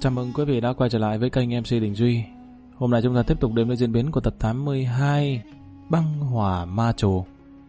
Chào mừng quý vị đã quay trở lại với kênh MC Đình Duy. Hôm nay chúng ta tiếp tục đến với diễn biến của tập 82 Băng Hỏa Ma Trù.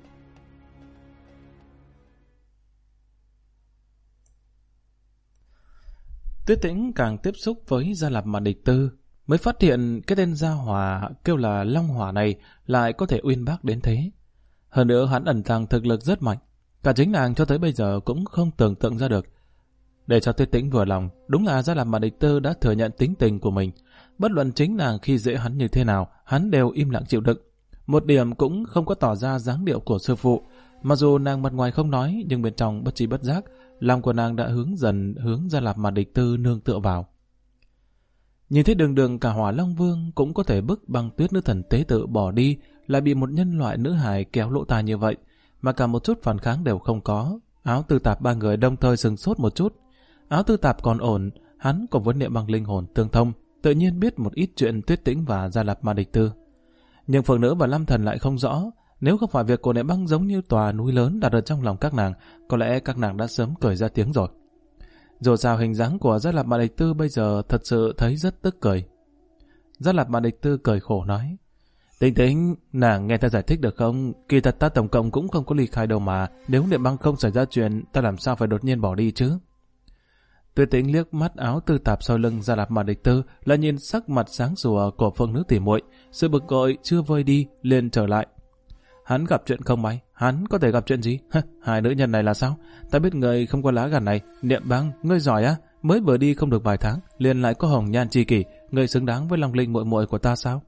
Tuyết Tĩnh càng tiếp xúc với Gia Lạp Mạn Địch Tư mới phát hiện cái tên Gia Hỏa kêu là Long Hỏa này lại có thể uyên bác đến thế. Hơn nữa hắn ẩn tàng thực lực rất mạnh, cả chính nàng cho tới bây giờ cũng không tưởng tượng ra được. Để cho Tuyết Tĩnh vừa lòng, đúng là Gia Lạp Mạn Địch Tư đã thừa nhận tính tình của mình. Bất luận chính nàng khi dễ hắn như thế nào, hắn đều im lặng chịu đựng. Một điểm cũng không có tỏ ra dáng điệu của sư phụ. Mặc dù nàng mặt ngoài không nói, nhưng bên trong bất tri bất giác, lòng của nàng đã dần hướng Gia Lạp Mạn Địch Tư nương tựa vào. Nhìn thấy đường đường cả Hỏa Long Vương cũng có thể bức Băng Tuyết nữ thần tế tự bỏ đi, lại bị một nhân loại nữ hài kéo lỗ tai như vậy, mà cả một chút phản kháng đều không có. Áo Tư Tạp ba người đồng thời sừng sốt một chút. Áo Tư Tạp còn ổn, hắn cùng với Niệm Băng linh hồn tương thông, tự nhiên biết một ít chuyện Tuyết Tĩnh và Gia Lạp Mạn Địch Tư. Nhưng Phượng Nữ và Lam Thần lại không rõ. Nếu không phải việc của Niệm Băng giống như tòa núi lớn đặt ở trong lòng các nàng, có lẽ các nàng đã sớm cười ra tiếng rồi. Dù sao hình dáng của Gia Lạp Mạn Địch Tư bây giờ thật sự thấy rất tức cười. Gia Lạp Mạn Địch Tư cười khổ nói: Tĩnh Tĩnh, nàng nghe ta giải thích được không? Kỳ thật ta tổng cộng cũng không có ly khai đâu mà. Nếu Niệm Băng không xảy ra chuyện, ta làm sao phải đột nhiên bỏ đi chứ? Tuyết Tĩnh liếc mắt Áo Tư Tạp sau lưng Gia Lạp Mạn Địch Tư, lại nhìn sắc mặt sáng sủa của Phượng Nữ tỉ muội, sự bực bội chưa vơi đi, liền trở lại. Hắn gặp chuyện không may, hắn có thể gặp chuyện gì? Hai nữ nhân này là sao? Ta biết người không có lá gan này. Niệm Băng, ngươi giỏi á? Mới vừa đi không được vài tháng, liền lại có hồng nhan chi kỷ, ngươi xứng đáng với Long Linh muội muội của ta sao?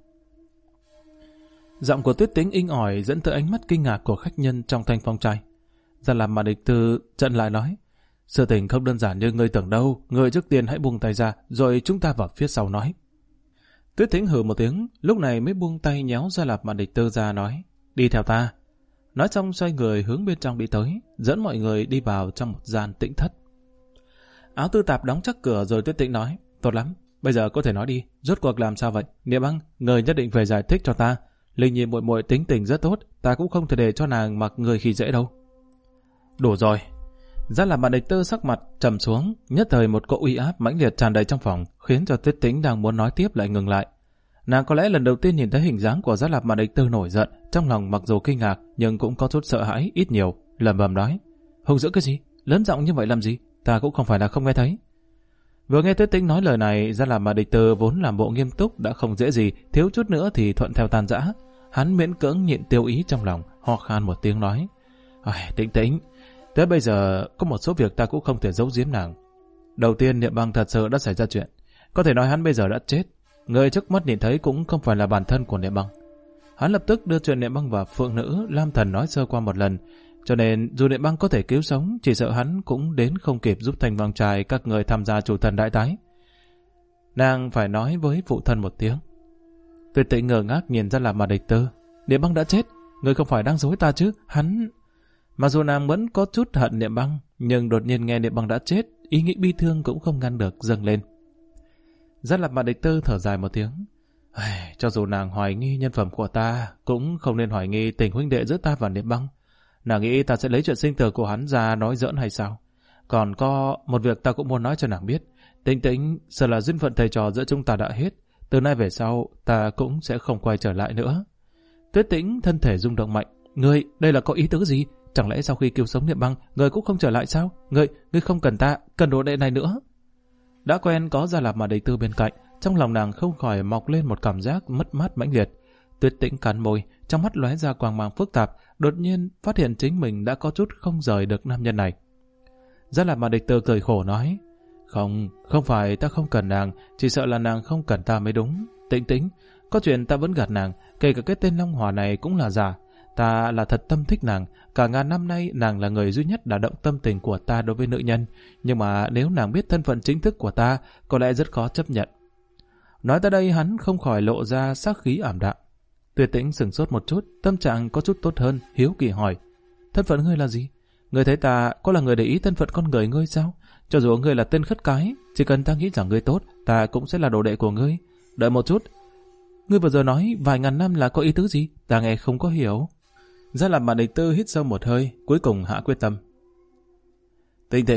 Giọng của Tuyết Tĩnh inh ỏi dẫn tới ánh mắt kinh ngạc của khách nhân trong thanh phong trai. Gia Lạp Mạn Địch Tư trận lại nói: Sự tình không đơn giản như ngươi tưởng đâu, ngươi trước tiên hãy buông tay ra, rồi chúng ta vào phía sau nói. Tuyết Tĩnh hừ một tiếng, lúc này mới buông tay nhéo Gia Lạp Mạn Địch Tư ra nói: Đi theo ta. Nói xong xoay người hướng bên trong đi tới, dẫn mọi người đi vào trong một gian tĩnh thất. Áo Tư Tạp đóng chắc cửa rồi Tuyết Tĩnh nói: Tốt lắm, bây giờ có thể nói đi, rốt cuộc làm sao vậy? Niệm Băng, người nhất định phải giải thích cho ta. Linh Nhi muội muội tính tình rất tốt, ta cũng không thể để cho nàng mặc người khi dễ đâu. Đủ rồi. Gia Lạp Mạn Địch Tư sắc mặt trầm xuống, nhất thời một cỗ uy áp mãnh liệt tràn đầy trong phòng, khiến cho Tuyết Tĩnh đang muốn nói tiếp lại ngừng lại. Nàng có lẽ lần đầu tiên nhìn thấy hình dáng của Gia Lạp Mạn Địch Tư nổi giận, trong lòng mặc dù kinh ngạc nhưng cũng có chút sợ hãi ít nhiều, lẩm bẩm nói: Hung dữ cái gì? Lớn giọng như vậy làm gì? Ta cũng không phải là không nghe thấy. Vừa nghe Tuyết Tĩnh nói lời này, Gia Lạp Mạn Địch Tư vốn làm bộ nghiêm túc đã không dễ gì, thiếu chút nữa thì thuận theo tan rã. Hắn miễn cưỡng nhịn tiêu ý trong lòng, ho khan một tiếng nói: Tĩnh Tĩnh, tới bây giờ có một số việc ta cũng không thể giấu giếm nàng. Đầu tiên, Niệm Băng thật sự đã xảy ra chuyện, có thể nói hắn bây giờ đã chết. Người trước mắt nhìn thấy cũng không phải là bản thân của Niệm Băng. Hắn lập tức đưa chuyện Niệm Băng và Phượng Nữ, Lam Thần nói sơ qua một lần, cho nên dù Niệm Băng có thể cứu sống, chỉ sợ hắn cũng đến không kịp giúp Thanh Vang Trai các người tham gia chủ thần đại tái. Nàng phải nói với phụ thân một tiếng. Tuyết Tĩnh ngơ ngác nhìn Gia Lạp Mạn Địch Tư. Niệm Băng đã chết, người không phải đang dối ta chứ? Hắn... Mặc dù nàng vẫn có chút hận Niệm Băng, nhưng đột nhiên nghe Niệm Băng đã chết, ý nghĩ bi thương cũng không ngăn được dâng lên. Gia Lạp Mạn Địch Tư thở dài một tiếng. Cho dù nàng hoài nghi nhân phẩm của ta, cũng không nên hoài nghi tình huynh đệ giữa ta và Niệm Băng. Nàng nghĩ ta sẽ lấy chuyện sinh tử của hắn ra nói giỡn hay sao? Còn có một việc ta cũng muốn nói cho nàng biết. Tĩnh Tĩnh, sợ là duyên phận thầy trò giữa chúng ta đã hết. Từ nay về sau, ta cũng sẽ không quay trở lại nữa. Tuyết Tĩnh thân thể rung động mạnh. Ngươi, đây là có ý tứ gì? Chẳng lẽ sau khi cứu sống Niệm Băng, ngươi cũng không trở lại sao? Ngươi không cần ta, cần đồ đệ này nữa. Đã quen có Gia Lạp Mạn Địch Tư bên cạnh, trong lòng nàng không khỏi mọc lên một cảm giác mất mát mãnh liệt. Tuyết Tĩnh cắn môi, trong mắt lóe ra quang mang phức tạp, đột nhiên phát hiện chính mình đã có chút không rời được nam nhân này. Gia Lạp Mạn Địch Tư cười khổ nói: Không phải ta không cần nàng, chỉ sợ là nàng không cần ta mới đúng. Tĩnh Tĩnh, có chuyện ta vẫn gạt nàng, kể cả cái tên Long Hỏa này cũng là giả. Ta là thật tâm thích nàng, cả ngàn năm nay nàng là người duy nhất đã động tâm tình của ta đối với nữ nhân, nhưng mà nếu nàng biết thân phận chính thức của ta, có lẽ rất khó chấp nhận. Nói tới đây hắn không khỏi lộ ra sắc khí ảm đạm. Tuyết Tĩnh sửng sốt một chút, tâm trạng có chút tốt hơn, hiếu kỳ hỏi: Thân phận ngươi là gì? Ngươi thấy ta có là người để ý thân phận con người ngươi sao? Cho dù ngươi là tên khất cái, chỉ cần ta nghĩ rằng ngươi tốt, ta cũng sẽ là đồ đệ của ngươi. Đợi một chút, ngươi vừa giờ nói vài ngàn năm là có ý tứ gì? Ta nghe không có hiểu. Gia Lạp Mạn Địch Tư hít sâu một hơi, cuối cùng hạ quyết tâm. Tĩnh Tĩnh,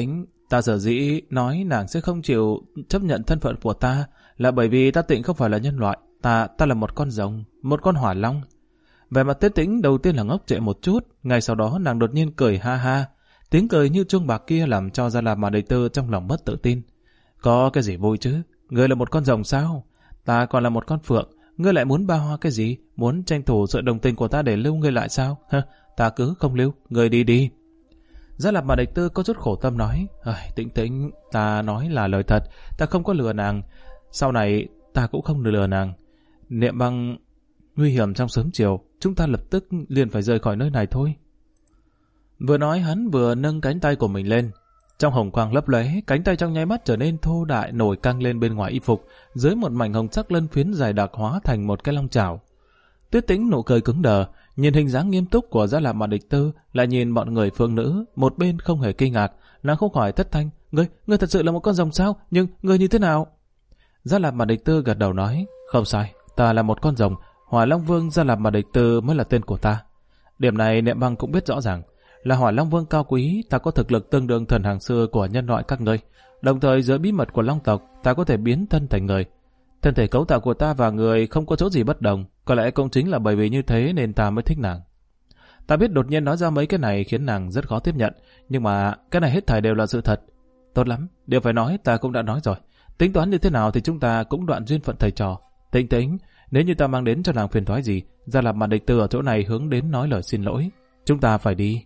Ta sở dĩ nói nàng sẽ không chịu chấp nhận thân phận của ta là bởi vì ta Tịnh không phải là nhân loại. Ta là một con rồng, một con hỏa long. Về mặt Tuyết Tĩnh đầu tiên là ngốc trệ một chút, ngay sau đó nàng đột nhiên cười ha ha. Tiếng cười như chuông bạc kia làm cho Gia Lạp mà Địch Tư trong lòng mất tự tin. Có cái gì vui chứ? Ngươi là một con rồng sao? Ta còn là một con phượng. Ngươi lại muốn ba hoa cái gì? Muốn tranh thủ sự đồng tình của ta để lưu ngươi lại sao? Ta cứ không lưu, ngươi đi đi. Gia Lạp mà Địch Tư có chút khổ tâm nói, Tĩnh Tĩnh, ta nói là lời thật, ta không có lừa nàng. Sau này ta cũng không lừa nàng. Niệm Băng nguy hiểm trong sớm chiều, chúng ta lập tức liền phải rời khỏi nơi này thôi. Vừa nói hắn vừa nâng cánh tay của mình lên. Trong hồng quang lấp lóe, cánh tay trong nháy mắt trở nên thô đại nổi căng lên bên ngoài y phục, dưới một mảnh hồng sắc lân phiến dài đặc hóa thành một cái long chảo. Tuyết Tĩnh nụ cười cứng đờ, nhìn hình dáng nghiêm túc của Gia Lạp mà Địch Tư, lại nhìn bọn người phương nữ, một bên không hề kinh ngạc, nàng không khỏi thất thanh, ngươi thật sự là một con rồng sao? Nhưng ngươi như thế nào? Gia Lạp mà Địch Tư gật đầu nói, không sai, ta là một con rồng, Hỏa Long Vương Gia Lạp mà Địch Tư mới là tên của ta. Điểm này Niệm Băng cũng biết rõ ràng, là Hỏa Long Vương cao quý, ta có thực lực tương đương thần hàng xưa của nhân loại các ngươi. Đồng thời dưới bí mật của Long tộc, ta có thể biến thân thành người. Thân thể cấu tạo của ta và người không có chỗ gì bất đồng, có lẽ cũng chính là bởi vì như thế nên ta mới thích nàng. Ta biết đột nhiên nói ra mấy cái này khiến nàng rất khó tiếp nhận, nhưng mà cái này hết thảy đều là sự thật. Tốt lắm, điều phải nói ta cũng đã nói rồi. Tính toán như thế nào thì chúng ta cũng đoạn duyên phận thầy trò. Tĩnh Tĩnh, nếu như ta mang đến cho nàng phiền toái gì, Gia Lạp mà Địch Tư ở chỗ này hướng đến nói lời xin lỗi. Chúng ta phải đi.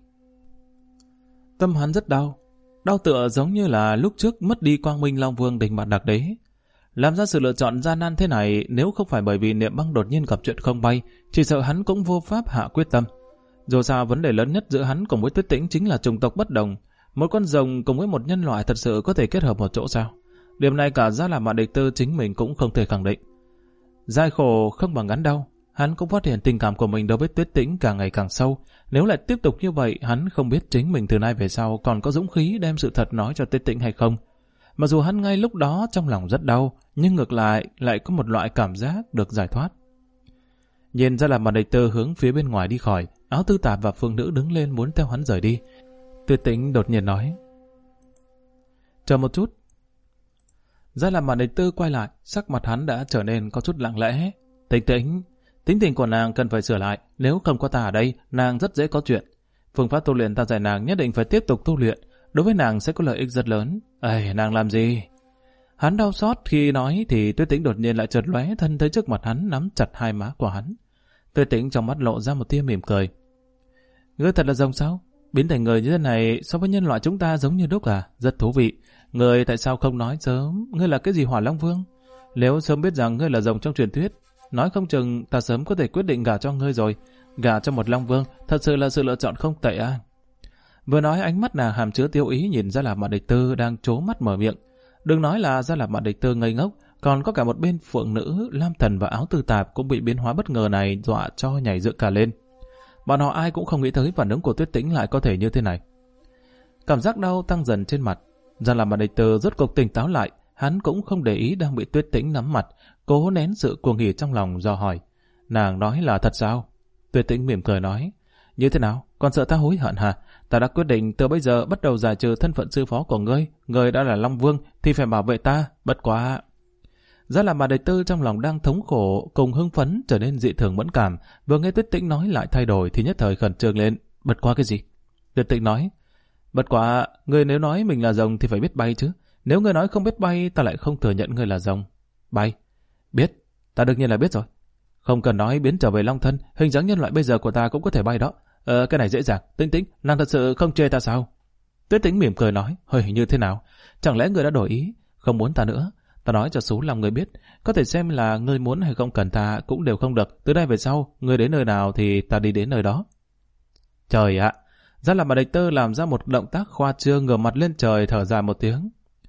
Tâm hắn rất đau, đau tựa giống như là lúc trước mất đi Quang Minh Long Vương Đình Bạt Đặc Đế. Làm ra sự lựa chọn gian nan thế này, nếu không phải bởi vì Niệm Băng đột nhiên gặp chuyện không bay, chỉ sợ hắn cũng vô pháp hạ quyết tâm. Dù sao vấn đề lớn nhất giữa hắn cùng với Tuyết Tĩnh chính là chủng tộc bất đồng. Một con rồng cùng với một nhân loại thật sự có thể kết hợp một chỗ sao? Điểm này cả Gia Lạp mà Địch Tư chính mình cũng không thể khẳng định. Dài khổ không bằng ngắn đau, hắn cũng phát hiện tình cảm của mình đối với Tuyết Tĩnh càng ngày càng sâu. Nếu lại tiếp tục như vậy, hắn không biết chính mình từ nay về sau còn có dũng khí đem sự thật nói cho Tuyết Tĩnh hay không. Mặc dù hắn ngay lúc đó trong lòng rất đau, nhưng ngược lại có một loại cảm giác được giải thoát. Nhìn ra là mà Địch Tư hướng phía bên ngoài đi khỏi, Áo Tư Tạp và Phương Nữ đứng lên muốn theo hắn rời đi. Tuyết Tĩnh đột nhiên nói, chờ một chút. Ra là mà Địch Tư quay lại, sắc mặt hắn đã trở nên có chút lặng lẽ. Tĩnh Tĩnh, tính tình của nàng cần phải sửa lại, nếu không có ta ở đây, nàng rất dễ có chuyện. Phương pháp tu luyện ta dạy nàng nhất định phải tiếp tục tu luyện, đối với nàng sẽ có lợi ích rất lớn. Nàng làm gì? Hắn đau xót khi nói thì Tuyết Tĩnh đột nhiên lại chợt lóe thân tới trước mặt hắn, nắm chặt hai má của hắn. Tuyết Tĩnh trong mắt lộ ra một tia mỉm cười. Ngươi thật là rồng sao? Biến thành người như thế này so với nhân loại chúng ta giống như đúc à? Rất thú vị. Ngươi tại sao không nói sớm? Ngươi là cái gì Hỏa Long Vương? Nếu sớm biết rằng ngươi là rồng trong truyền thuyết, nói không chừng ta sớm có thể quyết định gả cho ngươi rồi. Gả cho một Long Vương thật sự là sự lựa chọn không tệ à? Vừa nói ánh mắt nàng hàm chứa tiêu ý nhìn ra là Mạn Địch Tư đang trố mắt mở miệng. Đừng nói là ra là Mạn Địch Tư ngây ngốc, còn có cả một bên Phượng Nữ, Lam Thần và Áo Tư Tạp cũng bị biến hóa bất ngờ này dọa cho nhảy dựng cả lên. Bọn họ ai cũng không nghĩ tới phản ứng của Tuyết Tĩnh lại có thể như thế này. Cảm giác đau tăng dần trên mặt, ra là Mạn Địch Tư rốt cuộc tỉnh táo lại, hắn cũng không để ý đang bị Tuyết Tĩnh nắm mặt, cố nén sự cuồng hỉ trong lòng dò hỏi. Nàng nói là thật sao? Tuyết Tĩnh mỉm cười nói, như thế nào? Còn sợ ta hối hận hả? Ta đã quyết định từ bây giờ bắt đầu giải trừ thân phận sư phó của ngươi. Ngươi đã là Long Vương thì phải bảo vệ ta. Bất quá. Ra là Mạn Địch Tư trong lòng đang thống khổ cùng hưng phấn trở nên dị thường mẫn cảm. Vừa nghe Tuyết Tĩnh nói lại thay đổi thì nhất thời khẩn trương lên. Bất quá cái gì? Tuyết Tĩnh nói. Bất quá, ngươi nếu nói mình là rồng thì phải biết bay chứ. Nếu ngươi nói không biết bay, ta lại không thừa nhận ngươi là rồng. Bay? Biết. Ta đương nhiên là biết rồi. Không cần nói biến trở về Long thân, hình dáng nhân loại bây giờ của ta cũng có thể bay đó. Cái này dễ dàng. Tĩnh Tĩnh, nàng thật sự không chê ta sao? Tuyết Tĩnh mỉm cười nói, hơi như thế nào? Chẳng lẽ người đã đổi ý, không muốn ta nữa? Ta nói cho số lòng người biết, có thể xem là ngươi muốn hay không cần ta cũng đều không được. Từ đây về sau, ngươi đến nơi nào thì ta đi đến nơi đó. Trời ạ! Ra là Mạn Địch Tư làm ra một động tác khoa trương, ngửa mặt lên trời thở dài một tiếng.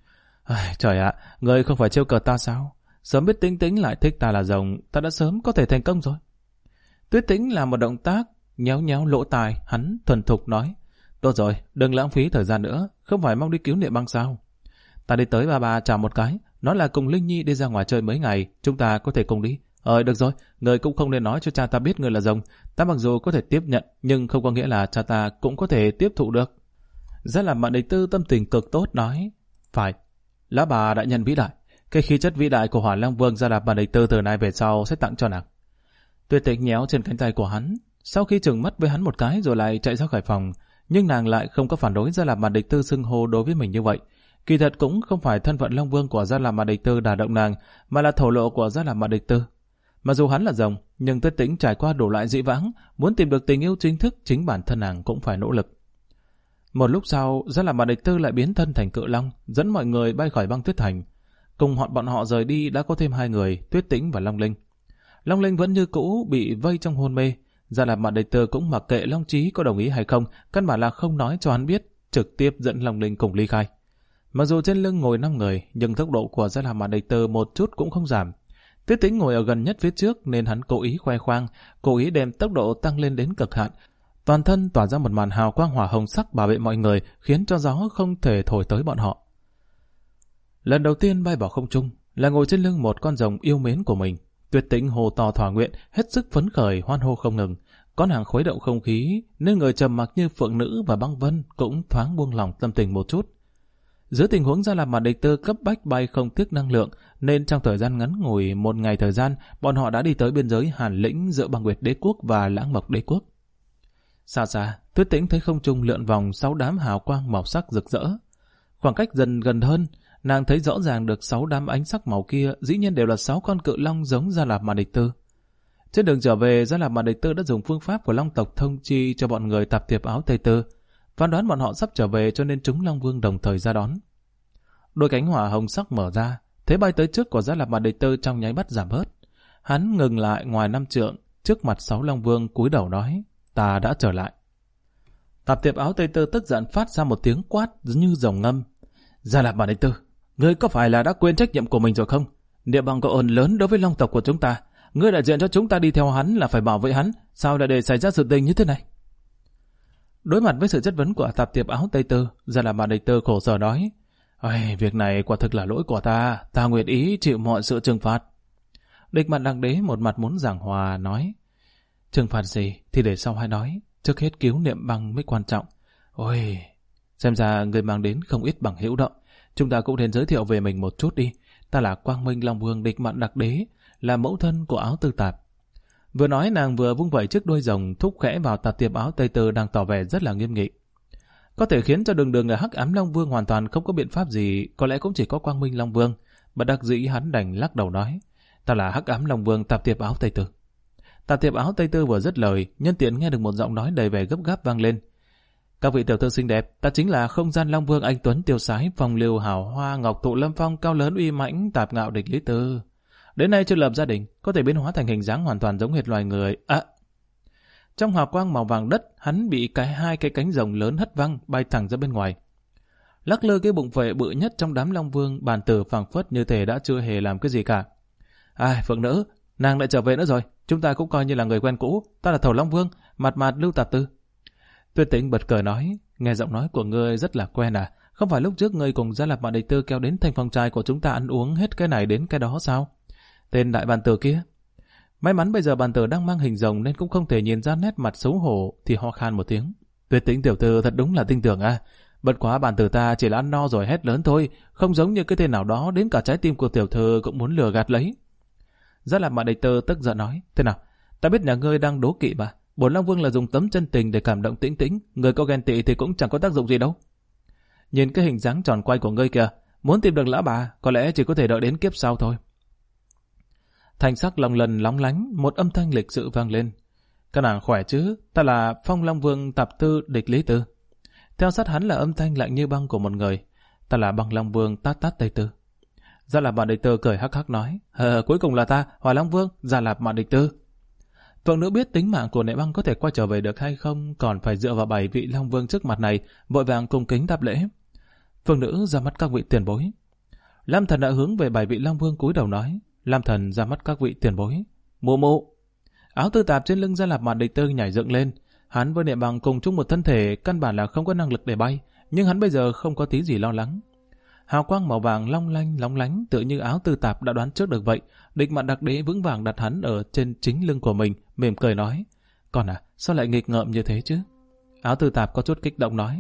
Trời ạ! Ngươi không phải trêu cợt ta sao? Sớm biết Tĩnh Tĩnh lại thích ta là rồng, ta đã sớm có thể thành công rồi. Tuyết Tĩnh làm một động tác nhéo nhéo lỗ tai, hắn thuần thục nói, tốt rồi, đừng lãng phí thời gian nữa, không phải mong đi cứu Niệm Băng sao? Ta đi tới bà chào một cái, nói là cùng Linh Nhi đi ra ngoài chơi mấy ngày, chúng ta có thể cùng đi. Được rồi, người cũng không nên nói cho cha ta biết người là rồng, ta mặc dù có thể tiếp nhận, nhưng không có nghĩa là cha ta cũng có thể tiếp thụ được. Gia Lạp Mạn Địch Tư tâm tình cực tốt nói, phải, lão bà đại nhân vĩ đại, cái khí chất vĩ đại của Hỏa Long Vương Gia Lạp Mạn Địch Tư từ nay về sau sẽ tặng cho nàng. Tuyệt Tịch nhéo trên cánh tay của hắn, sau khi trừng mắt với hắn một cái rồi lại chạy ra khỏi phòng, nhưng nàng lại không có phản đối Gia Lạp Mạn Địch Tư xưng hô đối với mình như vậy. Kỳ thật cũng không phải thân phận Long Vương của Gia Lạp Mạn Địch Tư đả động nàng, mà là thổ lộ của Gia Lạp Mạn Địch Tư. Mặc dù hắn là rồng, nhưng Tuyết Tĩnh trải qua đủ loại dĩ vãng, muốn tìm được tình yêu chính thức, chính bản thân nàng cũng phải nỗ lực. Một lúc sau, Gia Lạp Mạn Địch Tư lại biến thân thành cự long, dẫn mọi người bay khỏi băng tuyết thành. Cùng bọn họ rời đi đã có thêm 2 người, Tuyết Tĩnh và Long Linh. Long Linh vẫn như cũ bị vây trong hôn mê. Gia Lạp Mạn Địch Tư cũng mặc kệ Long Chí có đồng ý hay không, căn bản là không nói cho hắn biết, trực tiếp dẫn Long Linh cùng ly khai. Mặc dù trên lưng ngồi 5 người, nhưng tốc độ của Gia Lạp Mạn Địch Tư một chút cũng không giảm. Tuyết Tĩnh ngồi ở gần nhất phía trước nên hắn cố ý khoe khoang, cố ý đem tốc độ tăng lên đến cực hạn. Toàn thân tỏa ra một màn hào quang hỏa hồng sắc bảo vệ mọi người, khiến cho gió không thể thổi tới bọn họ. Lần đầu tiên bay vào không trung là ngồi trên lưng một con rồng yêu mến của mình. Tuyết Tĩnh hô to thỏa nguyện, hết sức phấn khởi, hoan hô không ngừng. Có nàng khuấy động không khí, nên người trầm mặc như Phượng Nữ và Băng Vân cũng thoáng buông lỏng tâm tình một chút. Dưới tình huống Gia Lạp Mạn Địch Tư cấp bách bay không tiếc năng lượng, nên trong thời gian ngắn ngủi 1 ngày thời gian, bọn họ đã đi tới biên giới Hàn Lĩnh giữa Băng Nguyệt Đế Quốc và Lãng Mộc Đế Quốc. Xa xa, Tuyết Tĩnh thấy không trung lượn vòng 6 đám hào quang màu sắc rực rỡ. Khoảng cách dần gần hơn, nàng thấy rõ ràng được 6 đám ánh sắc màu kia dĩ nhiên đều là 6 con cự long giống Gia Lạp Mạn Địch Tư. Trên đường trở về, Gia Lạp Mạn Địch Tư đã dùng phương pháp của Long tộc thông chi cho bọn người tạp tiệp áo Tây Tư, phán đoán bọn họ sắp trở về cho nên chúng Long Vương đồng thời ra đón. Đôi cánh hỏa hồng sắc mở ra, thế bay tới trước của Gia Lạp Mạn Địch Tư trong nháy mắt giảm bớt. Hắn ngừng lại ngoài 5 trượng, trước mặt 6 Long Vương cúi đầu nói, ta đã trở lại. Tạp tiệp áo Tây Tư tức giận phát ra một tiếng quát như rồng ngâm. Gia Lạp Mạn Địch Tư, ngươi có phải là đã quên trách nhiệm của mình rồi không? Địa bằng có ơn lớn đối với Long tộc của chúng ta. Ngươi đại diện cho chúng ta đi theo hắn là phải bảo vệ hắn, sao lại để xảy ra sự tình như thế này? Đối mặt với sự chất vấn của tạp tiệp áo Tây Tư, Gia Lạp Mạn Địch Tư khổ sở nói, việc này quả thực là lỗi của ta nguyện ý chịu mọi sự trừng phạt. Địch Mặt Đằng Đế một mặt muốn giảng hòa nói, trừng phạt gì thì để sau hay nói, trước hết cứu Niệm Băng mới quan trọng. Xem ra người mang đến không ít bằng hữu đó. Chúng ta cũng nên giới thiệu về mình một chút đi. Ta là Quang Minh Long Vương Địch Mặt Đặc Đế, là mẫu thân của áo Tư Tạp. Vừa nói nàng vừa vung vẩy chiếc đuôi rồng thúc khẽ vào tạp tiệp áo Tây Tư đang tỏ vẻ rất là nghiêm nghị. Có thể khiến cho đường ở Hắc Ám Long Vương hoàn toàn không có biện pháp gì, có lẽ cũng chỉ có Quang Minh Long Vương. Bất đắc dĩ hắn đành lắc đầu nói, ta là Hắc Ám Long Vương tạp tiệp áo Tây Tư. Tạp tiệp áo Tây Tư vừa dứt lời, nhân tiện nghe được một giọng nói đầy vẻ gấp gáp vang lên. Các vị tiểu thư xinh đẹp, ta chính là Không Gian Long Vương anh tuấn tiêu sái, phong lưu hào hoa, ngọc tụ lâm phong, cao lớn uy mãnh, tạp ngạo địch lý tư. Đến nay chưa lập gia đình, có thể biến hóa thành hình dáng hoàn toàn giống hệt loài người. Trong hào quang màu vàng đất, hắn bị hai cái cánh rồng lớn hất văng, bay thẳng ra bên ngoài. Lắc lư cái bụng phệ bự nhất trong đám Long Vương, bàn tử phảng phất như thể đã chưa hề làm cái gì cả. Phượng Nữ, nàng lại trở về nữa rồi, chúng ta cũng coi như là người quen cũ. Ta là Thổ Long Vương, mặt Lưu Tạp Tư. Tuyết Tĩnh bật cười nói, nghe giọng nói của ngươi rất là quen à, không phải lúc trước ngươi cùng Gia Lạp Mạn Địch Tư kéo đến thành phòng trai của chúng ta ăn uống hết cái này đến cái đó sao? Tên đại bàn tử kia. May mắn bây giờ bàn tử đang mang hình rồng nên cũng không thể nhìn ra nét mặt xấu hổ, thì ho khan một tiếng. Tuyết Tĩnh tiểu thư thật đúng là tinh tưởng à, bất quá bàn tử ta chỉ là ăn no rồi hét lớn thôi, không giống như cái tên nào đó đến cả trái tim của tiểu thư cũng muốn lừa gạt lấy. Gia Lạp Mạn Địch Tư tức giận nói, thế nào, ta biết nhà ngươi đang đố kỵ mà. Bổn Long Vương là dùng tấm chân tình để cảm động Tĩnh Tĩnh, người có ghen tị thì cũng chẳng có tác dụng gì đâu. Nhìn cái hình dáng tròn quay của ngươi kìa, muốn tìm được lão bà, có lẽ chỉ có thể đợi đến kiếp sau thôi. Thanh sắc long lần lóng lánh, một âm thanh lịch sự vang lên. Các nàng khỏe chứ, ta là Phong Long Vương Tạp Tư địch Lý Tư. Theo sát hắn là âm thanh lạnh như băng của một người, ta là Băng Long Vương Tát Tát Tây Tư. Gia Lạp Mạn Địch Tư cười hắc hắc nói, cuối cùng là ta, Hỏa Long Vương, Gia Lạp Mạn Địch Tư. Phượng Nữ biết tính mạng của Niệm Băng có thể quay trở về được hay không, còn phải dựa vào 7 vị Long Vương trước mặt này, vội vàng cung kính đáp lễ. Phượng Nữ ra mắt các vị tiền bối. Lam Thần đã hướng về 7 vị Long Vương cúi đầu nói, Lam Thần ra mắt các vị tiền bối. Mụ mụ. Áo Tư Tạp trên lưng Gia Lạp Mạn Địch Tư nhảy dựng lên, hắn với Niệm Băng cùng chung một thân thể, căn bản là không có năng lực để bay, nhưng hắn bây giờ không có tí gì lo lắng. Hào quang màu vàng long lánh tự như Áo Tư Tạp đã đoán trước được vậy. Địch Mặt Đặc Đế vững vàng đặt hắn ở trên chính lưng của mình, mỉm cười nói, con à, sao lại nghịch ngợm như thế chứ? Áo Tư Tạp có chút kích động nói,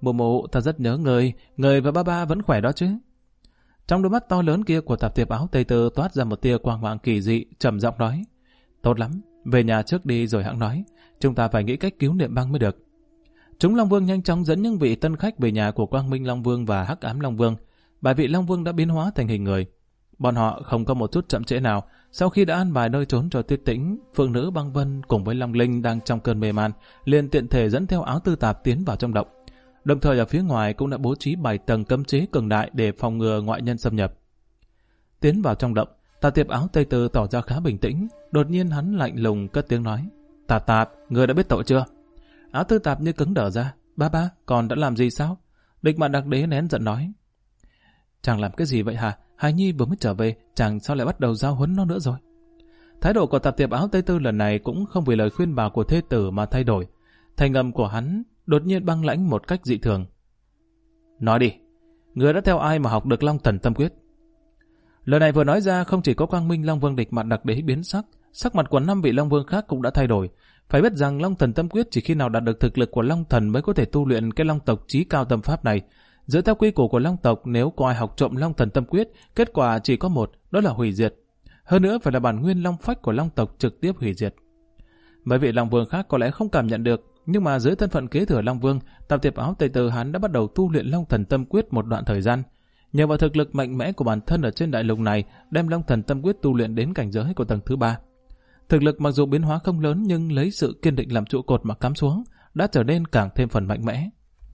Mụ ta rất nhớ người và ba ba vẫn khỏe đó chứ? Trong đôi mắt to lớn kia của Tạp Tiệp áo Tây Tư toát ra một tia quang mang kỳ dị, trầm giọng nói: tốt lắm, về nhà trước đi rồi hẵng nói, chúng ta phải nghĩ cách cứu Niệm Băng mới được. Chúng Long Vương nhanh chóng dẫn những vị tân khách về nhà của Quang Minh Long Vương và Hắc Ám Long Vương. Bảy vị Long Vương đã biến hóa thành hình người. Bọn họ không có một chút chậm trễ nào. Sau khi đã an bài nơi trốn cho Tuyết Tĩnh, Phượng Nữ Băng Vân cùng với Long Linh đang trong cơn mê man, liền tiện thể dẫn theo Áo Tư Tạp tiến vào trong động. Đồng thời ở phía ngoài cũng đã bố trí 7 tầng cấm chế cường đại để phòng ngừa ngoại nhân xâm nhập. Tiến vào trong động, Tạp Tiệp áo Tây Tư tỏ ra khá bình tĩnh. Đột nhiên hắn lạnh lùng cất tiếng nói: Tạp Tạp, người đã biết tội chưa? Áo Tư Tạp như cứng đờ ra: Ba, còn đã làm gì sao? Địch Mạn Đặc Đế nén giận nói: chàng làm cái gì vậy hả? Hài Nhi vừa mới trở về, chàng sao lại bắt đầu giao huấn nó nữa rồi? Thái độ của Tạp Tiệp áo Tây Tư lần này cũng không vì lời khuyên bảo của thê tử mà thay đổi. Thanh âm của hắn đột nhiên băng lãnh một cách dị thường. Nói đi, người đã theo ai mà học được Long Thần Tâm Quyết? Lời này vừa nói ra, không chỉ có Quang Minh Long Vương Địch Mạn Đặc Đế biến sắc, sắc mặt của 5 vị Long Vương khác cũng đã thay đổi. Phải biết rằng Long Thần Tâm Quyết chỉ khi nào đạt được thực lực của Long Thần mới có thể tu luyện cái Long tộc chí cao tâm pháp này. Dựa theo quy củ của Long tộc, nếu có ai học trộm Long Thần Tâm Quyết, kết quả chỉ có một, đó là hủy diệt. Hơn nữa phải là bản nguyên Long Phách của Long tộc trực tiếp hủy diệt. Mấy vị Long Vương khác có lẽ không cảm nhận được, nhưng mà dưới thân phận kế thừa Long Vương, Tạp Tiệp áo Tây Tư hắn đã bắt đầu tu luyện Long Thần Tâm Quyết một đoạn thời gian. Nhờ vào thực lực mạnh mẽ của bản thân ở trên đại lục này, đem Long Thần Tâm Quyết tu luyện đến cảnh giới của tầng thứ 3. Thực lực mặc dù biến hóa không lớn nhưng lấy sự kiên định làm trụ cột mà cắm xuống, đã trở nên càng thêm phần mạnh mẽ.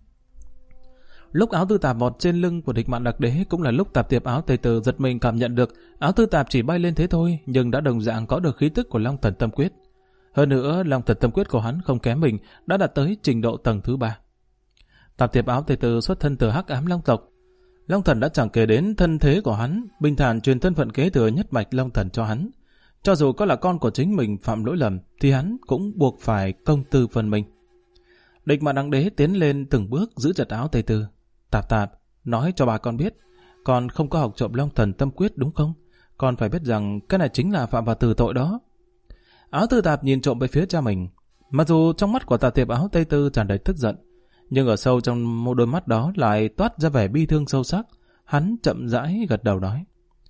Lúc Áo Tư Tạp vọt trên lưng của Địch Mạn Đặc Đế cũng là lúc Tạp Tiệp áo Tây Tư giật mình cảm nhận được Áo Tư Tạp chỉ bay lên thế thôi, nhưng đã đồng dạng có được khí tức của Long Thần Tâm Quyết. Hơn nữa, Long Thần Tâm Quyết của hắn không kém mình, đã đạt tới trình độ tầng thứ 3. Tạp Tiệp áo Tây Tư xuất thân từ Hắc Ám Long tộc. Long Thần đã chẳng kể đến thân thế của hắn, bình thản truyền thân phận kế thừa nhất mạch Long Thần cho hắn. Cho dù có là con của chính mình phạm lỗi lầm, thì hắn cũng buộc phải công tư phần mình. Địch Mạn Đặc Đế tiến lên từng bước giữ chặt áo Tây Tư. Tạp, nói cho bà con biết, con không có học trộm Long Thần Tâm Quyết đúng không? Con phải biết rằng cái này chính là phạm vào tử tội đó. Áo Tư Tạp nhìn trộm về phía cha mình. Mặc dù trong mắt của Tạp Tiệp áo Tây Tư tràn đầy tức giận, nhưng ở sâu trong một đôi mắt đó lại toát ra vẻ bi thương sâu sắc. Hắn chậm rãi gật đầu nói: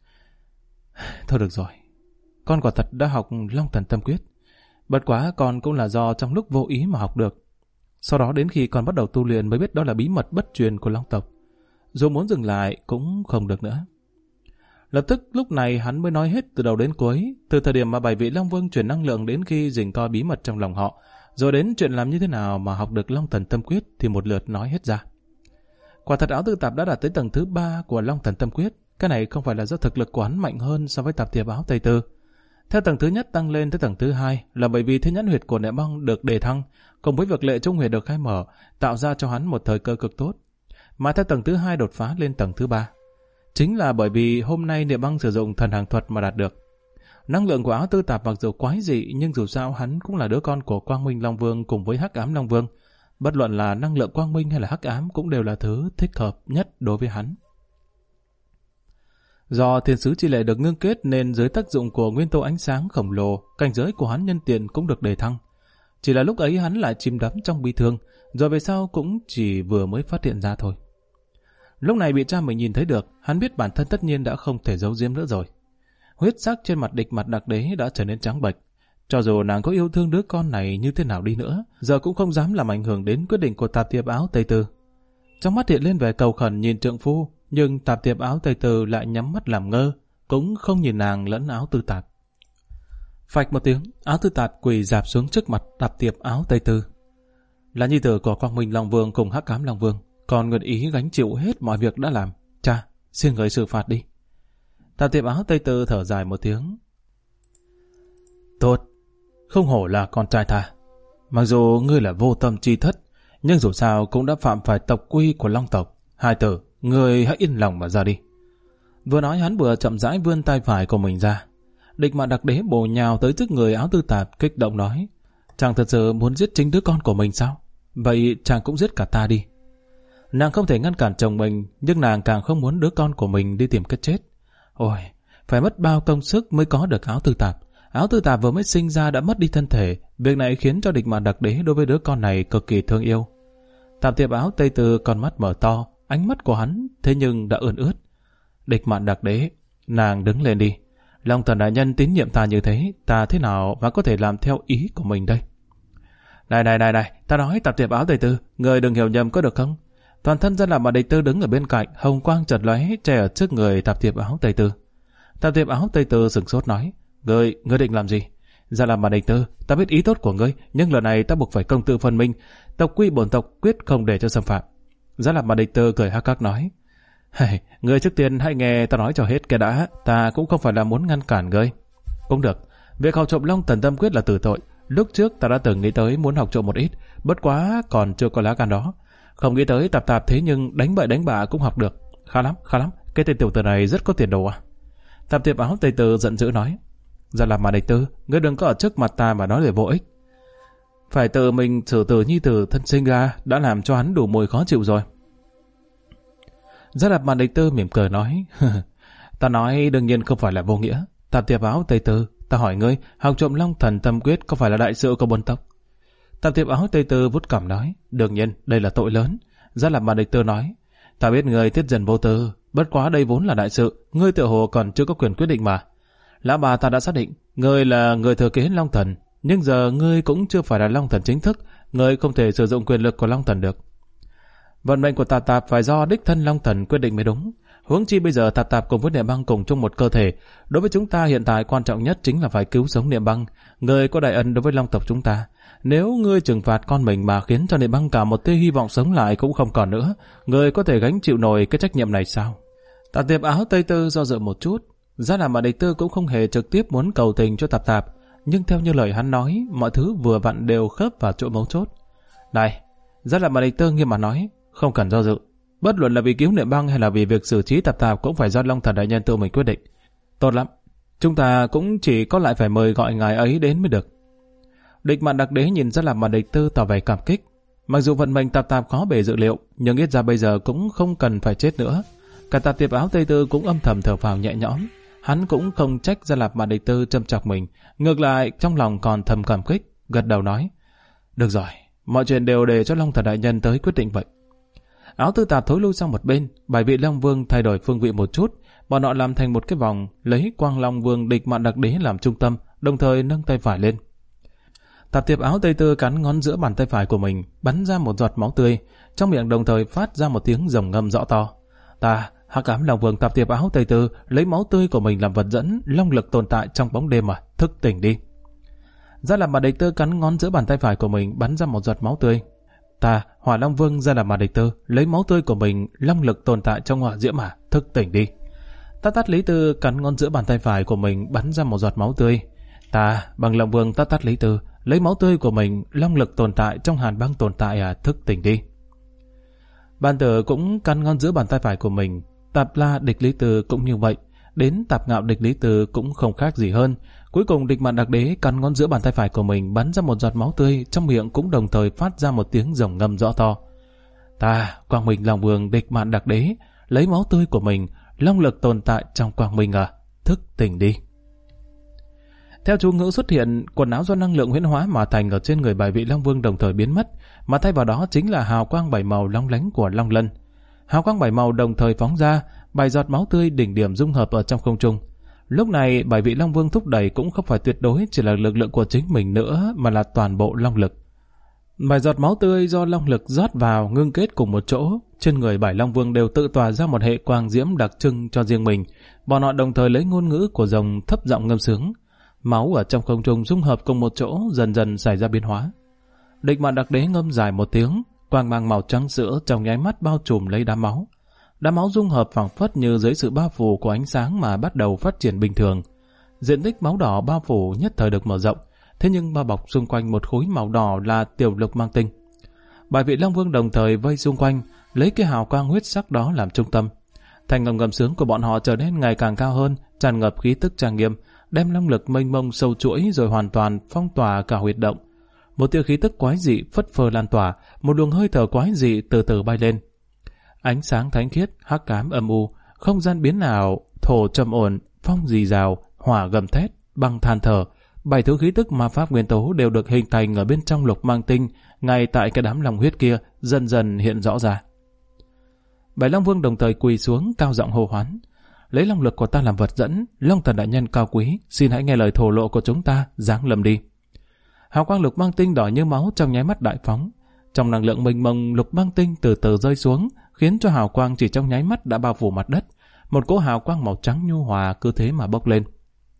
thôi được rồi, con quả thật đã học Long Thần Tâm Quyết. Bất quá con cũng là do trong lúc vô ý mà học được. Sau đó đến khi con bắt đầu tu luyện mới biết đó là bí mật bất truyền của Long tộc. Dù muốn dừng lại cũng không được nữa. Lập tức lúc này hắn mới nói hết từ đầu đến cuối, từ thời điểm mà 7 vị Long Vương truyền năng lượng đến khi rình coi bí mật trong lòng họ, rồi đến chuyện làm như thế nào mà học được Long Thần Tâm Quyết thì một lượt nói hết ra. Quả thật Áo Tư Tạp đã đạt tới tầng thứ 3 của Long Thần Tâm Quyết. Cái này không phải là do thực lực của hắn mạnh hơn so với Tạp Tiệp áo Tây Tư. Theo tầng thứ nhất tăng lên tới tầng thứ 2 là bởi vì Thiên Nhãn Huyệt của Niệm Băng được đề thăng, cùng với việc Lệ Trung Huyệt được khai mở, tạo ra cho hắn một thời cơ cực tốt. Mà theo tầng thứ 2 đột phá lên tầng thứ 3, chính là bởi vì hôm nay Niệm Băng sử dụng thần hàng thuật mà đạt được. Năng lượng của Áo Tư Tạp mặc dù quái dị, nhưng dù sao hắn cũng là đứa con của Quang Minh Long Vương cùng với Hắc Ám Long Vương. Bất luận là năng lượng Quang Minh hay là Hắc Ám cũng đều là thứ thích hợp nhất đối với hắn. Do thiên sứ chi lệ được ngưng kết nên dưới tác dụng của nguyên tố ánh sáng khổng lồ, cảnh giới của hắn nhân tiện cũng được đề thăng. Chỉ là lúc ấy hắn lại chìm đắm trong bi thương, rồi về sau cũng chỉ vừa mới phát hiện ra thôi. Lúc này bị cha mình nhìn thấy được, hắn biết bản thân tất nhiên đã không thể giấu giếm nữa rồi. Huyết sắc trên mặt Địch Mạn Đặc Đế đã trở nên trắng bệch. Cho dù nàng có yêu thương đứa con này như thế nào đi nữa, giờ cũng không dám làm ảnh hưởng đến quyết định của Tạp Tiệp áo Tây Tư. Trong mắt hiện lên vẻ cầu khẩn nhìn trượng phu, nhưng Tạp Tiệp áo Tây Tư lại nhắm mắt làm ngơ, cũng không nhìn nàng lẫn Áo Tư Tạp. Phạch một tiếng, Áo Tư Tạp quỳ rạp xuống trước mặt Tạp Tiệp áo Tây Tư. Là nhi tử của Quang Minh Long Vương cùng Hắc Ám Long Vương, còn nguyện ý gánh chịu hết mọi việc đã làm. Cha, xin người xử phạt đi. Tạp Tiệp áo Tây Tư thở dài một tiếng. Tốt, không hổ là con trai ta. Mặc dù ngươi là vô tâm chi thất, nhưng dù sao cũng đã phạm phải tộc quy của Long tộc. Hai tử, ngươi hãy yên lòng mà ra đi. Vừa nói hắn vừa chậm rãi vươn tay phải của mình ra. Địch Mạn Đặc Đế bổ nhào tới trước người Áo Tư Tạp, kích động nói: chàng thật sự muốn giết chính đứa con của mình sao? Vậy chàng cũng giết cả ta đi. Nàng không thể ngăn cản chồng mình, nhưng nàng càng không muốn đứa con của mình đi tìm cái chết. Ôi, phải mất bao công sức mới có được Áo Tư Tạp. Áo Tư Tạp vừa mới sinh ra đã mất đi thân thể, việc này khiến cho Địch Mạn Đặc Đế đối với đứa con này cực kỳ thương yêu. Tạp Tiệp áo Tây Tư con mắt mở to, ánh mắt của hắn thế nhưng đã ươn ướt. Địch Mạn Đặc Đế, nàng đứng lên đi. Long Thần đại nhân tín nhiệm ta như thế, ta thế nào mà có thể làm theo ý của mình đây? Này, ta nói Tạp Tiệp áo Tây Tư, người đừng hiểu nhầm có được không? Toàn thân Gia Lạp mà Địch Tư đứng ở bên cạnh, hồng quang chợt lóe che ở trước người Tạp Tiệp áo Tây Tư. Tạp Tiệp áo Tây Tư sửng sốt nói, ngươi định làm gì? Gia Lạp mà Địch Tư, ta biết ý tốt của ngươi, nhưng lần này ta buộc phải công tự phân minh, tộc quy bổn tộc quyết không để cho xâm phạm. Gia Lạp mà Địch Tư cười hắc hắc nói, ngươi trước tiên hãy nghe ta nói cho hết cái đã, ta cũng không phải là muốn ngăn cản ngươi. Cũng được, việc học trộm Long Thần Tâm Quyết là tử tội, lúc trước ta đã từng nghĩ tới muốn học trộm một ít, bất quá còn chưa có lá gan đó. Không nghĩ tới Tạp thế nhưng đánh bậy đánh bạ cũng học được. Khá lắm, cái tên tiểu tử này rất có tiền đồ à? Tạp Tiệp áo Tây Tư giận dữ nói, Gia Lạp mà Địch Tư, ngươi đừng có ở trước mặt ta mà nói lời vô ích. Phải tự mình xử tử nhi tử thân sinh ra đã làm cho hắn đủ mùi khó chịu rồi. Gia Lạp mà Địch Tư mỉm cười nói, ta nói đương nhiên không phải là vô nghĩa. Tạp Tiệp áo Tây Tư, ta hỏi ngươi, học trộm Long Thần Tâm Quyết có phải là đại sự của bổn tộc? Tạp Tiệp áo Tây Tư vút cằm nói, đương nhiên đây là tội lớn. Gia Lạp mà Địch Tư nói, ta biết ngươi tiết dần vô tư, bất quá đây vốn là đại sự, ngươi tựa hồ còn chưa có quyền quyết định mà. Lão bà ta đã xác định, ngươi là người thừa kế Long Thần, nhưng giờ ngươi cũng chưa phải là Long Thần chính thức, ngươi không thể sử dụng quyền lực của Long Thần được. Vận mệnh của Tạp phải do đích thân Long Thần quyết định mới đúng. Huống chi bây giờ Tạp cùng với Niệm Băng cùng chung một cơ thể, đối với chúng ta hiện tại quan trọng nhất chính là phải cứu sống Niệm Băng. Ngươi có đại ân đối với Long tộc chúng ta. Nếu ngươi trừng phạt con mình mà khiến cho Niệm Băng cả một tia hy vọng sống lại cũng không còn nữa, ngươi có thể gánh chịu nổi cái trách nhiệm này sao? Tạp Tiệp áo Tây Tư do dự một chút. Gia Lạp mà Địch Tư cũng không hề trực tiếp muốn cầu tình cho Tạp, nhưng theo như lời hắn nói, mọi thứ vừa vặn đều khớp vào chỗ mấu chốt. Này, Gia Lạp mà Địch Tư nghiêm mặt nói, không cần do dự. Bất luận là vì cứu Niệm Băng hay là vì việc xử trí Tạp cũng phải do Long Thần đại nhân tự mình quyết định. Tốt lắm, chúng ta cũng chỉ có lại phải mời gọi ngài ấy đến mới được. Địch Mạn Đặc Đế nhìn Gia Lạp mà Địch Tư tỏ vẻ cảm kích. Mặc dù vận mệnh Tạp khó bề dự liệu, nhưng ít ra bây giờ cũng không cần phải chết nữa. Cả Tạp Tiệp áo Tây Tư cũng âm thầm thở phào nhẹ nhõm. Hắn cũng không trách Gia Lạp mà Địch Tư châm chọc mình, ngược lại trong lòng còn thầm cảm kích, gật đầu nói, được rồi, mọi chuyện đều để cho Long Thần đại nhân tới quyết định vậy. Áo Tư Tạp thối lui sang một bên, bài vị Long Vương thay đổi phương vị một chút, bọn họ làm thành một cái vòng, lấy Quang Long Vương Địch Mạn Đặc Đế làm trung tâm, đồng thời nâng tay phải lên. Tạp Tiệp áo Tây Tư cắn ngón giữa bàn tay phải của mình, bắn ra một giọt máu tươi, trong miệng đồng thời phát ra một tiếng rồng ngâm rõ to. Ta, Hắc Ám Long Vương Tạp Tiệp áo Tây Tư, lấy máu tươi của mình làm vật dẫn, long lực tồn tại trong bóng đêm mà, thức tỉnh đi. Gia Lạp mà Địch Tư cắn ngón giữa bàn tay phải của mình, bắn ra một giọt máu tươi. Ta, Hỏa Long Vương Gia Lạp mà Địch Tư, lấy máu tươi của mình, long lực tồn tại trong hỏa diễm mà, thức tỉnh đi. Tát Lý Tư cắn ngón giữa bàn tay phải của mình, bắn ra một giọt máu tươi. Ta, Bằng Long Vương Tát Lý Tư, lấy máu tươi của mình, long lực tồn tại trong hàn băng tồn tại thức tỉnh đi. Bàn Tử cũng cắn ngón giữa bàn tay phải của mình. Tạp La Địch Lý Tư cũng như vậy, đến Tạp Ngạo Địch Lý Tư cũng không khác gì hơn. Cuối cùng Địch Mạn Đặc Đế cắn ngón giữa bàn tay phải của mình, bắn ra một giọt máu tươi, trong miệng cũng đồng thời phát ra một tiếng rồng ngâm rõ to. Ta, Quang Minh Long Vương Địch Mạn Đặc Đế, lấy máu tươi của mình, long lực tồn tại trong Quang Minh thức tỉnh đi. Theo chú ngữ xuất hiện, quần áo do năng lượng huyễn hóa mà thành ở trên người bài vị Long Vương đồng thời biến mất, mà thay vào đó chính là hào quang 7 màu long lánh của Long Lân. Hào quang 7 màu đồng thời phóng ra, 7 giọt máu tươi đỉnh điểm dung hợp ở trong không trung. Lúc này, bài vị Long Vương thúc đẩy cũng không phải tuyệt đối chỉ là lực lượng của chính mình nữa, mà là toàn bộ long lực. 7 giọt máu tươi do long lực rót vào ngưng kết cùng một chỗ, trên người 7 Long Vương đều tự tỏa ra một hệ quang diễm đặc trưng cho riêng mình. Bọn họ đồng thời lấy ngôn ngữ của rồng thấp giọng ngâm sướng. Máu ở trong không trung dung hợp cùng một chỗ, dần dần xảy ra biến hóa. Địch Mạn Đặc Đế ngâm dài một tiếng, quang mang màu trắng sữa trong nháy mắt bao trùm lấy đám máu. Đám máu dung hợp phảng phất như dưới sự bao phủ của ánh sáng mà bắt đầu phát triển bình thường. Diện tích máu đỏ bao phủ nhất thời được mở rộng, thế nhưng bao bọc xung quanh một khối màu đỏ là tiểu lục mang tinh. Bài vị Long Vương đồng thời vây xung quanh, lấy cái hào quang huyết sắc đó làm trung tâm. Thành ngầm ngầm sướng của bọn họ trở nên ngày càng cao hơn, tràn ngập khí tức trang nghiêm, đem long lực mênh mông sâu chuỗi rồi hoàn toàn phong tỏa cả huyệt động. Một tia khí tức quái dị phất phơ lan tỏa, một luồng hơi thở quái dị từ từ bay lên. Ánh sáng thánh khiết, hắc ám âm u, không gian biến ảo, thổ trầm ổn, phong rì rào, hỏa gầm thét, băng than thở, 7 thứ khí tức ma pháp nguyên tố đều được hình thành ở bên trong lục mang tinh, ngay tại cái đám long huyết kia dần dần hiện rõ ra. 7 Long Vương đồng thời quỳ xuống cao giọng hô hoán: lấy long lực của ta làm vật dẫn, Long Thần đại nhân cao quý, xin hãy nghe lời thổ lộ của chúng ta, giáng lâm đi. Hào quang lục mang tinh đỏ như máu trong nháy mắt đại phóng. Trong năng lượng mênh mông, lục mang tinh từ từ rơi xuống, khiến cho hào quang chỉ trong nháy mắt đã bao phủ mặt đất. Một cỗ hào quang màu trắng nhu hòa cứ thế mà bốc lên.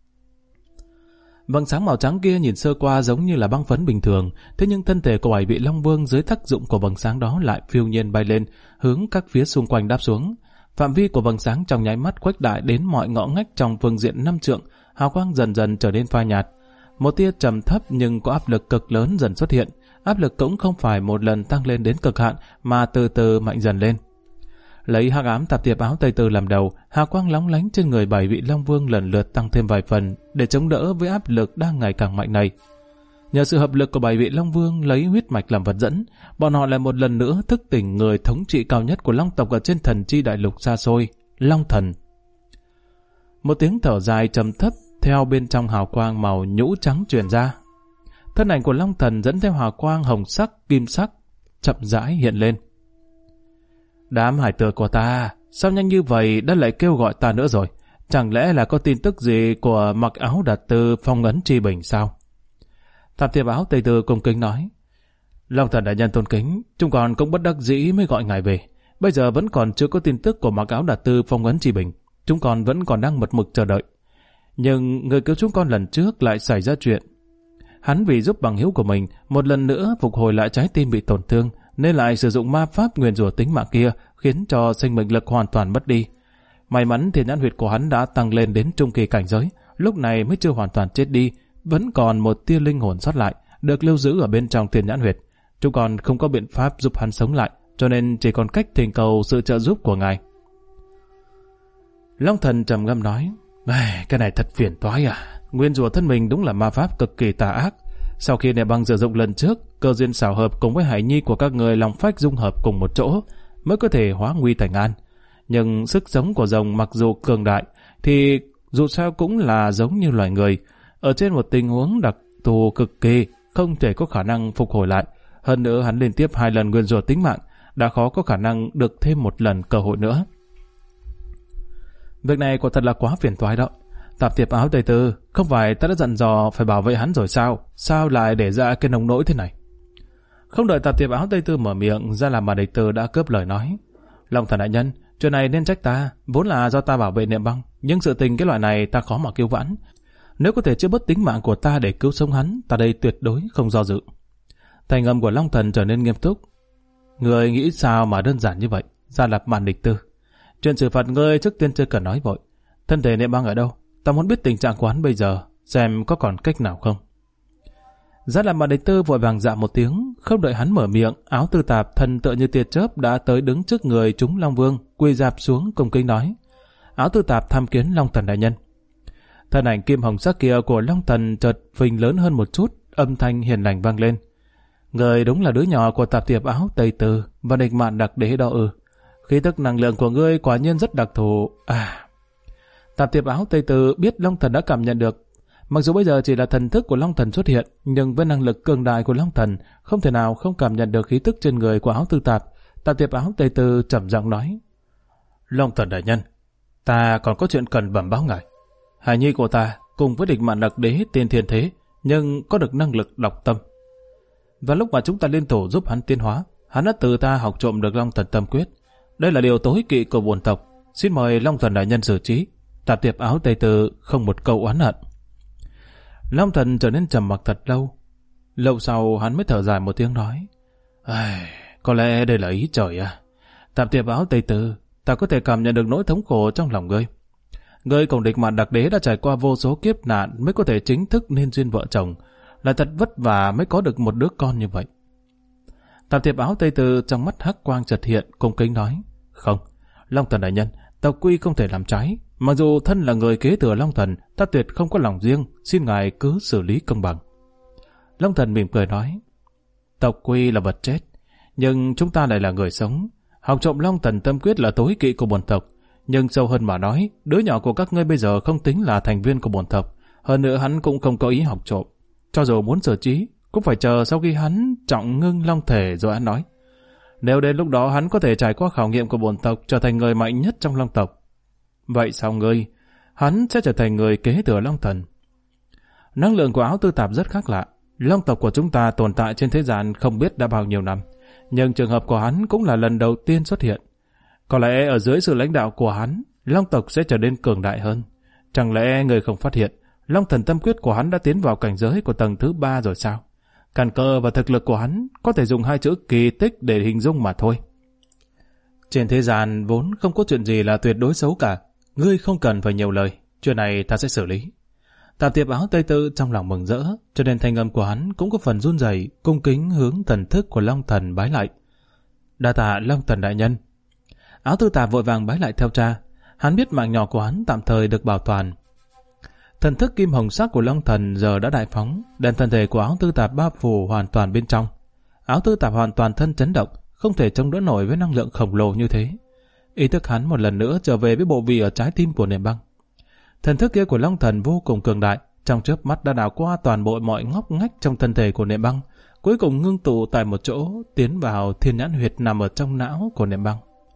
Vầng sáng màu trắng kia nhìn sơ qua giống như là băng phấn bình thường, thế nhưng thân thể của 7 vị Long Vương dưới tác dụng của vầng sáng đó lại phiêu nhiên bay lên, hướng các phía xung quanh đáp xuống. Phạm vi của vầng sáng trong nháy mắt khuếch đại đến mọi ngõ ngách trong phương diện 5 trượng, hào quang dần dần trở nên phai nhạt. Một tia trầm thấp nhưng có áp lực cực lớn dần xuất hiện. Áp lực cũng không phải một lần tăng lên đến cực hạn mà từ từ mạnh dần lên. Lấy hắc ám tạp tiệp áo Tây Tư làm đầu, hào quang lóng lánh trên người 7 vị Long Vương lần lượt tăng thêm vài phần để chống đỡ với áp lực đang ngày càng mạnh này. Nhờ sự hợp lực của 7 vị Long Vương lấy huyết mạch làm vật dẫn, bọn họ lại một lần nữa thức tỉnh người thống trị cao nhất của Long tộc ở trên thần chi đại lục xa xôi, Long Thần. Một tiếng thở dài trầm thấp theo bên trong hào quang màu nhũ trắng truyền ra. Thân ảnh của Long Thần dẫn theo hào quang hồng sắc, kim sắc, chậm rãi hiện lên. Đám hải tử của ta, sao nhanh như vậy đã lại kêu gọi ta nữa rồi? Chẳng lẽ là có tin tức gì của mặc áo đạt tư phong ấn chi bình sao? Tạp tiệp áo Tây Tư cung kính nói: Long Thần đại nhân tôn kính, chúng con cũng bất đắc dĩ mới gọi ngài về. Bây giờ vẫn còn chưa có tin tức của mặc áo đạt tư phong ấn chi bình. Chúng con vẫn còn đang mật mực chờ đợi. Nhưng người cứu chúng con lần trước lại xảy ra chuyện. Hắn vì giúp bằng hữu của mình một lần nữa phục hồi lại trái tim bị tổn thương, nên lại sử dụng ma pháp nguyền rủa tính mạng kia, khiến cho sinh mệnh lực hoàn toàn mất đi. May mắn thì nhãn huyệt của hắn đã tăng lên đến trung kỳ cảnh giới, lúc này mới chưa hoàn toàn chết đi, vẫn còn một tia linh hồn sót lại, được lưu giữ ở bên trong tiền nhãn huyệt. Chúng còn không có biện pháp giúp hắn sống lại, cho nên chỉ còn cách thỉnh cầu sự trợ giúp của ngài. Long Thần trầm ngâm nói: cái này thật phiền toái à. Nguyên rủa thân mình đúng là ma pháp cực kỳ tà ác. Sau khi Nè Băng sử dụng lần trước, cơ duyên xảo hợp cùng với hải nhi của các người lòng phách dung hợp cùng một chỗ mới có thể hóa nguy thành an. Nhưng sức sống của rồng mặc dù cường đại thì dù sao cũng là giống như loài người, ở trên một tình huống đặc thù cực kỳ, không thể có khả năng phục hồi lại. Hơn nữa hắn liên tiếp 2 lần nguyên rủa tính mạng, đã khó có khả năng được thêm một lần cơ hội nữa. Việc này quả thật là quá phiền toái đó. Tạp tiệp áo Tây Tư, không phải ta đã dặn dò phải bảo vệ hắn rồi sao? Sao lại để ra cái nông nỗi thế này? Không đợi tạp tiệp áo Tây Tư mở miệng, ra làm mà địch tư đã cướp lời nói: Long Thần đại nhân, chuyện này nên trách ta, vốn là do ta bảo vệ Niệm Băng, nhưng sự tình cái loại này ta khó mà cứu vãn. Nếu có thể chữa bớt tính mạng của ta để cứu sống hắn, ta đây tuyệt đối không do dự. Thành âm của Long Thần trở nên nghiêm túc: Người nghĩ sao mà đơn giản như vậy? Ra lập màn địch tư. Chuyện xử phạt ngươi trước tiên chưa cần nói vội. Thân thể Niệm Băng ở đâu? Ta muốn biết tình trạng của hắn bây giờ, xem có còn cách nào không. Ra làm mà địch tư vội vàng dạ một tiếng, không đợi hắn mở miệng, áo tư tạp thân tựa như tia chớp đã tới đứng trước người chúng Long Vương, quỳ rạp xuống cung kính nói: Áo tư tạp tham kiến Long Thần đại nhân. Thân ảnh kim hồng sắc kia của Long Thần chợt phình lớn hơn một chút, âm thanh hiền lành vang lên: Người đúng là đứa nhỏ của tạp tiệp áo Tây Tư và địch mạn đặc đế đó ư? Khí tức năng lượng của ngươi quả nhiên rất đặc thù. Tạp tiệp áo Tây Tư biết Long Thần đã cảm nhận được. Mặc dù bây giờ chỉ là thần thức của Long Thần xuất hiện, nhưng với năng lực cường đại của Long Thần, không thể nào không cảm nhận được khí tức trên người của áo tư tạp. Tạp tiệp áo Tây Tư trầm giọng nói: Long Thần đại nhân, ta còn có chuyện cần bẩm báo ngài. Hài nhi của ta cùng với địch mạn đặc đế tiên thiên thế, nhưng có được năng lực đọc tâm. Và lúc mà chúng ta liên thủ giúp hắn tiến hóa, hắn đã từ ta học trộm được Long Thần tâm quyết. Đây là điều tối kỵ của bổn tộc. Xin mời Long Thần đại nhân xử trí. Tạp tiệp áo Tây Tư không một câu oán hận. Long Thần trở nên trầm mặc thật lâu. Lâu sau hắn mới thở dài một tiếng nói: Có lẽ đây là ý trời à. Tạp tiệp áo Tây Tư, ta có thể cảm nhận được nỗi thống khổ trong lòng ngươi. Ngươi cùng địch mạn đặc đế đã trải qua vô số kiếp nạn mới có thể chính thức nên duyên vợ chồng, là thật vất vả mới có được một đứa con như vậy. Tạp tiệp áo Tây Tư trong mắt hắc quang chợt hiện, cung kính nói: Không, Long Thần đại nhân, tộc quy không thể làm trái. Mặc dù thân là người kế thừa Long Thần, ta tuyệt không có lòng riêng, xin ngài cứ xử lý công bằng. Long Thần mỉm cười nói: Tộc quy là vật chết, nhưng chúng ta lại là người sống. Học trộm Long Thần tâm quyết là tối kỵ của bổn tộc, nhưng sâu hơn mà nói, đứa nhỏ của các ngươi bây giờ không tính là thành viên của bổn tộc. Hơn nữa hắn cũng không có ý học trộm. Cho dù muốn sửa trí, cũng phải chờ sau khi hắn trọng ngưng long thể rồi hắn nói. Nếu đến lúc đó hắn có thể trải qua khảo nghiệm của bổn tộc trở thành người mạnh nhất trong long tộc. Vậy sao ngươi? Hắn sẽ trở thành người kế thừa long thần. Năng lượng của Áo Tư Tạp rất khác lạ. Long tộc của chúng ta tồn tại trên thế gian không biết đã bao nhiêu năm. Nhưng trường hợp của hắn cũng là lần đầu tiên xuất hiện. Có lẽ ở dưới sự lãnh đạo của hắn, long tộc sẽ trở nên cường đại hơn. Chẳng lẽ người không phát hiện long thần tâm quyết của hắn đã tiến vào cảnh giới của tầng thứ 3 rồi sao? Căn cơ và thực lực của hắn có thể dùng hai chữ kỳ tích để hình dung mà thôi. Trên thế gian vốn không có chuyện gì là tuyệt đối xấu cả. Ngươi không cần phải nhiều lời. Chuyện này ta sẽ xử lý. Tạp Tiệp Áo Tây Tư trong lòng mừng rỡ, cho nên thanh âm của hắn cũng có phần run rẩy, cung kính hướng thần thức của long thần bái lại. Đa tạ long thần đại nhân. Áo Tư Tạp vội vàng bái lại theo cha. Hắn biết mạng nhỏ của hắn tạm thời được bảo toàn. Thần thức kim hồng sắc của long thần giờ đã đại phóng, đem thân thể của Áo Tư Tạp bao phủ hoàn toàn bên trong. Áo Tư Tạp hoàn toàn thân chấn động, không thể chống đỡ nổi với năng lượng khổng lồ như thế. Ý thức hắn một lần nữa trở về với bộ vị ở trái tim của Niệm Băng. Thần thức kia của long thần vô cùng cường đại, trong chớp mắt đã đảo qua toàn bộ mọi ngóc ngách trong thân thể của Niệm Băng, cuối cùng ngưng tụ tại một chỗ, tiến vào thiên nhãn huyệt nằm ở trong não của Niệm Băng.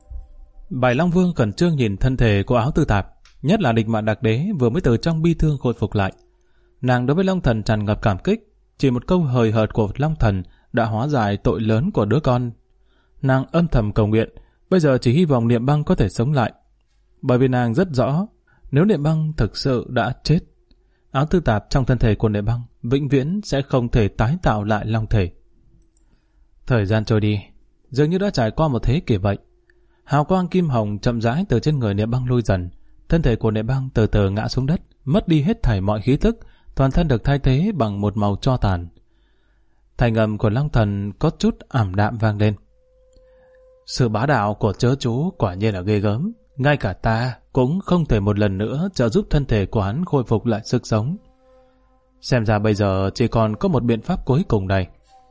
Bạch Long Vương khẩn trương nhìn thân thể của Áo Tư Tạp, nhất là Địch Mạn Đặc Đế vừa mới từ trong bi thương khôi phục lại. Nàng đối với long thần tràn ngập cảm kích, chỉ một câu hời hợt của long thần đã hóa giải tội lớn của đứa con. Nàng âm thầm cầu nguyện, bây giờ chỉ hy vọng Niệm Băng có thể sống lại, bởi vì nàng rất rõ, nếu Niệm Băng thực sự đã chết, Áo Tư Tạp trong thân thể của Niệm Băng vĩnh viễn sẽ không thể tái tạo lại long thể. Thời gian trôi đi, dường như đã trải qua một thế kỷ vậy. Hào quang kim hồng chậm rãi từ trên người Niệm Băng lui dần, thân thể của Niệm Băng từ từ ngã xuống đất, mất đi hết thảy mọi khí tức, toàn thân được thay thế bằng một màu tro tàn. Thanh âm của long thần có chút ảm đạm vang lên. Sự bá đạo của chớ chú quả nhiên là ghê gớm, ngay cả ta cũng không thể một lần nữa trợ giúp thân thể của hắn khôi phục lại sức sống. Xem ra bây giờ chỉ còn có một biện pháp cuối cùng này.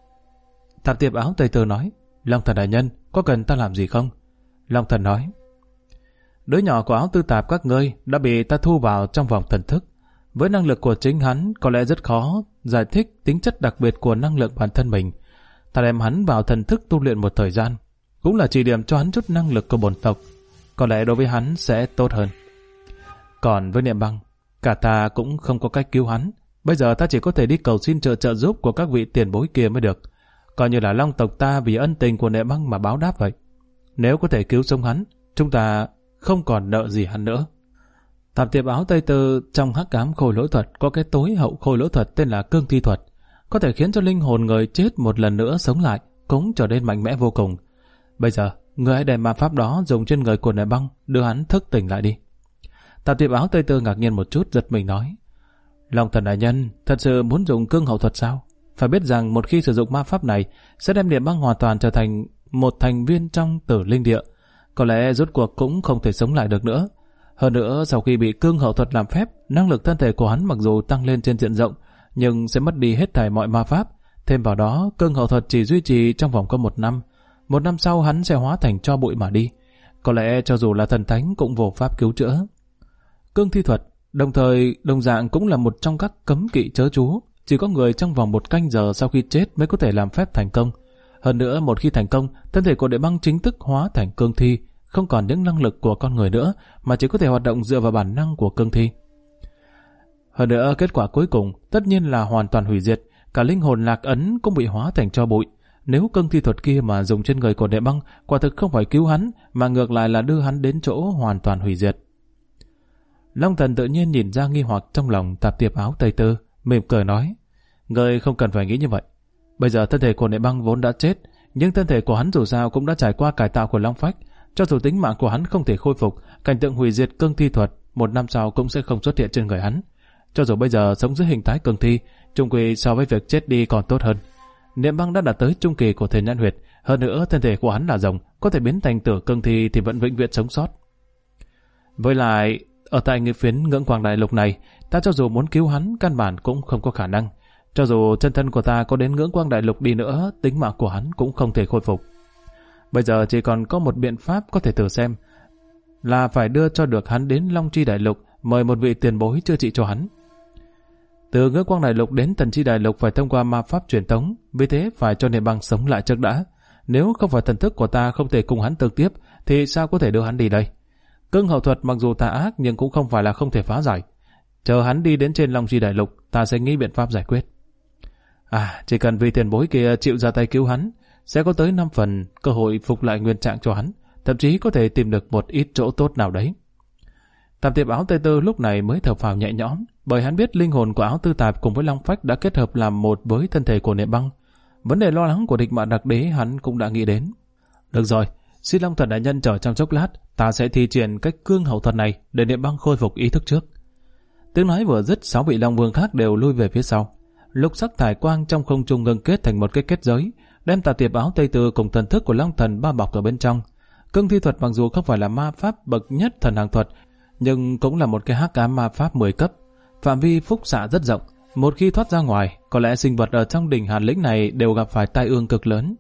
Tạp Tiệp Áo Tây Tư nói, long thần đại nhân, có cần ta làm gì không? Long thần nói, đứa nhỏ của Áo Tư Tạp các ngươi đã bị ta thu vào trong vòng thần thức. Với năng lực của chính hắn có lẽ rất khó giải thích tính chất đặc biệt của năng lượng bản thân mình. Ta đem hắn vào thần thức tu luyện một thời gian, cũng là chỉ điểm cho hắn chút năng lực của bổn tộc. Có lẽ đối với hắn sẽ tốt hơn. Còn với Niệm Băng, cả ta cũng không có cách cứu hắn. Bây giờ ta chỉ có thể đi cầu xin trợ giúp của các vị tiền bối kia mới được. Coi như là long tộc ta vì ân tình của Niệm Băng mà báo đáp vậy. Nếu có thể cứu sống hắn, chúng ta không còn nợ gì hắn nữa. Tạp Tiệp Áo Tây Tư trong hắc ám khôi lỗi thuật có cái tối hậu khôi lỗi thuật tên là cương thi thuật, có thể khiến cho linh hồn người chết một lần nữa sống lại, cũng trở nên mạnh mẽ vô cùng. Bây giờ, người hãy đem ma pháp đó dùng trên người của Niệm Băng, đưa hắn thức tỉnh lại đi. Tạp Tiệp Áo Tây Tư ngạc nhiên một chút, giật mình nói, long thần đại nhân thật sự muốn dùng cương hậu thuật sao? Phải biết rằng một khi sử dụng ma pháp này sẽ đem Niệm Băng hoàn toàn trở thành một thành viên trong Tử Linh Địa, có lẽ rốt cuộc cũng không thể sống lại được nữa. Hơn nữa, sau khi bị cương hậu thuật làm phép, năng lực thân thể của hắn mặc dù tăng lên trên diện rộng, nhưng sẽ mất đi hết thảy mọi ma pháp. Thêm vào đó, cương hậu thuật chỉ duy trì trong vòng có 1 năm. 1 năm sau hắn sẽ hóa thành tro bụi mà đi. Có lẽ cho dù là thần thánh cũng vô pháp cứu chữa. Cương thi thuật, đồng dạng cũng là một trong các cấm kỵ chớ chú. Chỉ có người trong vòng 1 canh giờ sau khi chết mới có thể làm phép thành công. Hơn nữa, một khi thành công, thân thể của Niệm Băng chính thức hóa thành cương thi, không còn những năng lực của con người nữa, mà chỉ có thể hoạt động dựa vào bản năng của cương thi. Hơn nữa, kết quả cuối cùng tất nhiên là hoàn toàn hủy diệt, cả linh hồn lạc ấn cũng bị hóa thành tro bụi. Nếu cương thi thuật kia mà dùng trên người của Niệm Băng, quả thực không phải cứu hắn, mà ngược lại là đưa hắn đến chỗ hoàn toàn hủy diệt. Long thần tự nhiên nhìn ra nghi hoặc trong lòng Tạp Tiệp Áo Tây Tư, mỉm cười nói, ngươi không cần phải nghĩ như vậy. Bây giờ thân thể của Niệm Băng vốn đã chết, nhưng thân thể của hắn dù sao cũng đã trải qua cải tạo của Long Phách. Cho dù tính mạng của hắn không thể khôi phục, cảnh tượng hủy diệt cương thi thuật 1 năm sau cũng sẽ không xuất hiện trên người hắn. Cho dù bây giờ sống dưới hình thái cương thi, chung quy so với việc chết đi còn tốt hơn. Niệm Băng đã đạt tới trung kỳ của Thiên Nhãn Huyệt, hơn nữa thân thể của hắn là rồng, có thể biến thành tử cương thi thì vẫn vĩnh viễn sống sót. Với lại, ở tại người phiến Ngưỡng Quang Đại Lục này, ta cho dù muốn cứu hắn, căn bản cũng không có khả năng. Cho dù chân thân của ta có đến Ngưỡng Quang Đại Lục đi nữa, tính mạng của hắn cũng không thể khôi phục. Bây giờ chỉ còn có một biện pháp có thể thử xem, là phải đưa cho được hắn đến Long Chi Đại Lục, mời một vị tiền bối chữa trị cho hắn. Từ Ngũ Quang Đại Lục đến Thần Chi Đại Lục phải thông qua ma pháp truyền tống, vì thế phải cho Niệm Băng sống lại trước đã. Nếu không phải thần thức của ta không thể cùng hắn tương tiếp, thì sao có thể đưa hắn đi đây? Cương hậu thuật mặc dù tà ác nhưng cũng không phải là không thể phá giải. Chờ hắn đi đến trên Long Chi Đại Lục, ta sẽ nghĩ biện pháp giải quyết. Chỉ cần vì tiền bối kia chịu ra tay cứu hắn, sẽ có tới 5 phần cơ hội phục lại nguyên trạng cho hắn, thậm chí có thể tìm được một ít chỗ tốt nào đấy. Tạp Tiệp Áo Tây Tư lúc này mới thở phào nhẹ nhõm, bởi hắn biết linh hồn của Áo Tư Tạp cùng với Long Phách đã kết hợp làm một với thân thể của Niệm Băng. Vấn đề lo lắng của địch Mạn Đặc Đế hắn cũng đã nghĩ đến. Được rồi, xin Long Thần đại nhân chờ trong chốc lát, ta sẽ thi triển cách cương hậu thuật này để Niệm Băng khôi phục ý thức trước. Tiếng nói vừa dứt, 6 vị Long Vương khác đều lui về phía sau. Lục sắc thải quang trong không trung ngưng kết thành một cái kết giới, đem Tạp Tiệp Áo Tây Tư cùng thần thức của Long Thần bao bọc ở bên trong. Cương thi thuật mặc dù không phải là ma pháp bậc nhất thần hàng thuật, nhưng cũng là một cái hắc ám ma pháp 10 cấp, phạm vi phúc xạ rất rộng. Một khi thoát ra ngoài, có lẽ sinh vật ở trong đỉnh Hàn Lĩnh này đều gặp phải tai ương cực lớn.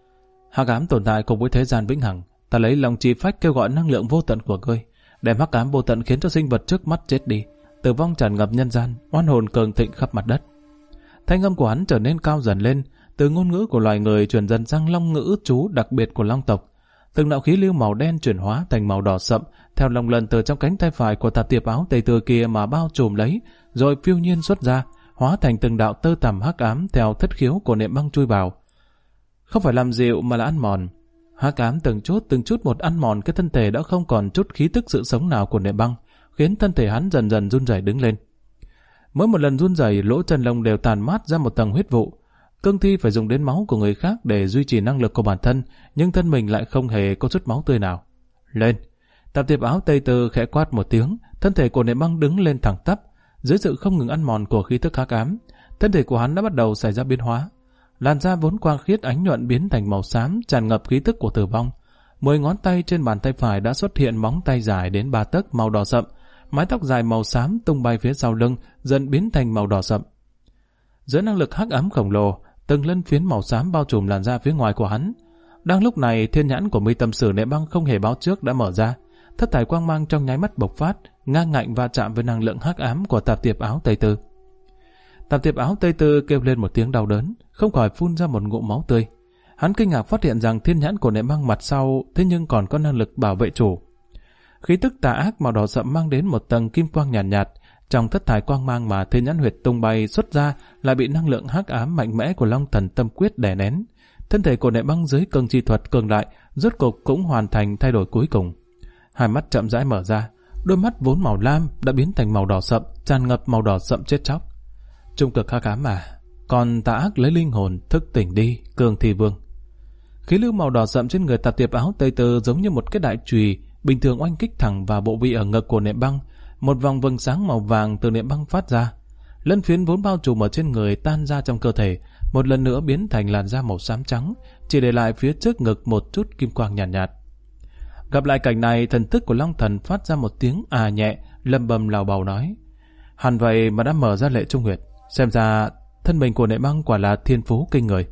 Hắc ám tồn tại cùng với thế gian vĩnh hằng, ta lấy lòng chi phách kêu gọi năng lượng vô tận của ngươi, đem hắc ám vô tận khiến cho sinh vật trước mắt chết đi, tử vong tràn ngập nhân gian, oan hồn cường thịnh khắp mặt đất. Thanh âm của hắn trở nên cao dần lên, từ ngôn ngữ của loài người chuyển dần sang long ngữ chú đặc biệt của long tộc. Từng đạo khí lưu màu đen chuyển hóa thành màu đỏ sậm, theo lòng lần từ trong cánh tay phải của Tạp Tiệp Áo Tây Tư kia mà bao trùm lấy, rồi phiêu nhiên xuất ra, hóa thành từng đạo tơ tằm hắc ám theo thất khiếu của Niệm Băng chui vào. Không phải làm dịu mà là ăn mòn. Hắc ám từng chút một ăn mòn cái thân thể đã không còn chút khí tức sự sống nào của Niệm Băng, khiến thân thể hắn dần dần run rẩy đứng lên. Mỗi một lần run rẩy, lỗ chân lông đều tàn mát ra một tầng huyết vụ. Cương thi phải dùng đến máu của người khác để duy trì năng lực của bản thân, nhưng thân mình lại không hề có chút máu tươi nào. Lên! Tạp Tiệp Áo Tây Tư khẽ quát một tiếng, thân thể của Niệm Băng đứng lên thẳng tắp. Dưới sự không ngừng ăn mòn của khí tức hắc ám, thân thể của hắn đã bắt đầu xảy ra biến hóa. Làn da vốn quang khiết ánh nhuận biến thành màu xám, tràn ngập khí tức của tử vong. 10 ngón tay trên bàn tay phải đã xuất hiện móng tay dài đến 3 tấc màu đỏ sậm, mái tóc dài màu xám tung bay phía sau lưng, dần biến thành màu đỏ sậm. Dưới năng lực hắc ám khổng lồ, từng lân phiến màu xám bao trùm làn da phía ngoài của hắn. Đang lúc này, thiên nhãn của Mi Tâm Sử Niệm Băng không hề báo trước đã mở ra, thất thải quang mang trong nháy mắt bộc phát, ngang ngạnh va chạm với năng lượng hắc ám của Tạp Tiệp Áo Tây Tư. Tạp Tiệp Áo Tây Tư kêu lên một tiếng đau đớn, không khỏi phun ra một ngụm máu tươi. Hắn kinh ngạc phát hiện rằng thiên nhãn của Niệm Băng mặt sau thế nhưng còn có năng lực bảo vệ chủ. Khí tức tà ác màu đỏ sậm mang đến một tầng kim quang nhàn nhạt, trong thất thải quang mang mà thiên nhãn huyệt tung bay xuất ra lại bị năng lượng hắc ám mạnh mẽ của Long Thần Tâm Quyết đè nén. Thân thể của Niệm Băng dưới cương chi thuật cường đại rốt cục cũng hoàn thành thay đổi cuối cùng. Hai mắt chậm rãi mở ra, đôi mắt vốn màu lam đã biến thành màu đỏ sậm, tràn ngập màu đỏ sậm chết chóc. Trung cực hắc ám mà, còn tà ác lấy linh hồn thức tỉnh đi, Cương Thi Vương. Khí lưu màu đỏ sậm trên người Tạp Tiệp Áo Tây Tư giống như một cái đại chùy bình thường oanh kích thẳng vào bộ vị ở ngực của Niệm Băng. Một vòng vầng sáng màu vàng từ Niệm Băng phát ra, lân phiến vốn bao trùm ở trên người tan ra trong cơ thể, một lần nữa biến thành làn da màu xám trắng, chỉ để lại phía trước ngực một chút kim quang nhàn nhạt. Gặp lại cảnh này, thần thức của Long Thần phát ra một tiếng nhẹ, lầm bầm lào bào nói: hẳn vậy mà đã mở ra lệ trung huyệt, xem ra thân mình của Niệm Băng quả là thiên phú kinh người.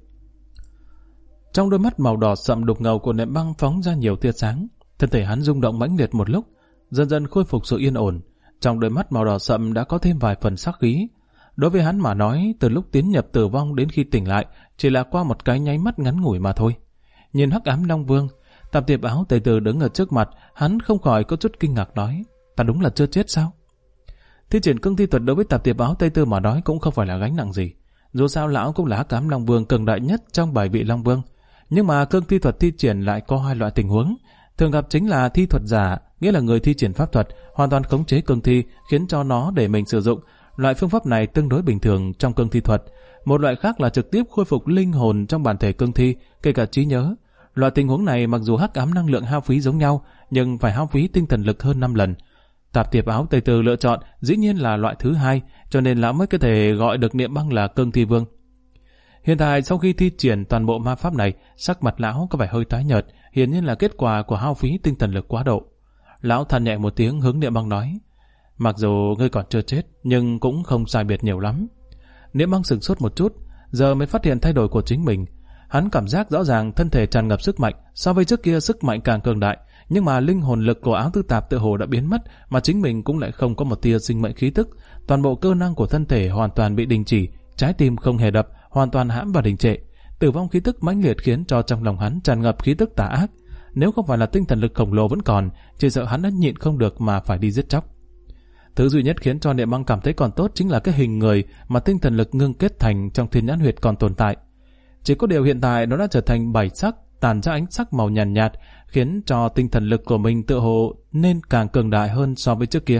Trong đôi mắt màu đỏ sậm đục ngầu của Niệm Băng phóng ra nhiều tia sáng, thân thể hắn rung động mãnh liệt một lúc, dần dần khôi phục sự yên ổn. Trong đôi mắt màu đỏ sậm đã có thêm vài phần sắc khí. Đối với hắn mà nói, từ lúc tiến nhập tử vong đến khi tỉnh lại chỉ là qua một cái nháy mắt ngắn ngủi mà thôi. Nhìn hắc ám Long Vương, Tạp Tiệp Áo Tây Tư đứng ở trước mặt, hắn không khỏi có chút kinh ngạc nói: ta đúng là chưa chết sao? Thi triển cương thi thuật đối với Tạp Tiệp Áo Tây Tư mà nói cũng không phải là gánh nặng gì. Dù sao lão cũng là hắc ám Long Vương cường đại nhất trong 7 vị Long Vương. Nhưng mà cương thi thuật thi triển lại có hai loại tình huống. Thường gặp chính là thi thuật giả, nghĩa là người thi triển pháp thuật hoàn toàn khống chế cương thi, khiến cho nó để mình sử dụng. Loại phương pháp này tương đối bình thường trong cương thi thuật. Một loại khác là trực tiếp khôi phục linh hồn trong bản thể cương thi, kể cả trí nhớ. Loại tình huống này mặc dù hắc ám năng lượng hao phí giống nhau, nhưng phải hao phí tinh thần lực hơn 5 lần. Tạp Tiệp Áo Tây Tư lựa chọn dĩ nhiên là loại thứ hai, cho nên lão mới có thể gọi được Niệm Băng là Cương Thi Vương. Hiện tại sau khi thi triển toàn bộ ma pháp này, sắc mặt lão có vẻ hơi tái nhợt, hiển nhiên là kết quả của hao phí tinh thần lực quá độ. Lão than nhẹ một tiếng hướng Niệm Băng nói: mặc dù ngươi còn chưa chết, nhưng cũng không sai biệt nhiều lắm. Niệm Băng sửng sốt một chút, giờ mới phát hiện thay đổi của chính mình. Hắn cảm giác rõ ràng thân thể tràn ngập sức mạnh, so với trước kia sức mạnh càng cường đại, nhưng mà linh hồn lực của áo tư tạp tự hồ đã biến mất, mà chính mình cũng lại không có một tia sinh mệnh khí tức. Toàn bộ cơ năng của thân thể hoàn toàn bị đình chỉ, trái tim không hề đập, hoàn toàn hãm và đình trệ. Tử vong khí tức mãnh liệt khiến cho trong lòng hắn tràn ngập khí tức tà ác. Nếu không phải là tinh thần lực khổng lồ vẫn còn, chỉ sợ hắn đã nhịn không được mà phải đi giết chóc. Thứ duy nhất khiến cho Niệm Băng cảm thấy còn tốt chính là cái hình người mà tinh thần lực ngưng kết thành trong thiên nhãn huyệt còn tồn tại. Chỉ có điều hiện tại nó đã trở thành bảy sắc, tàn ra ánh sắc màu nhàn nhạt, khiến cho tinh thần lực của mình tựa hồ nên càng cường đại hơn so với trước kia.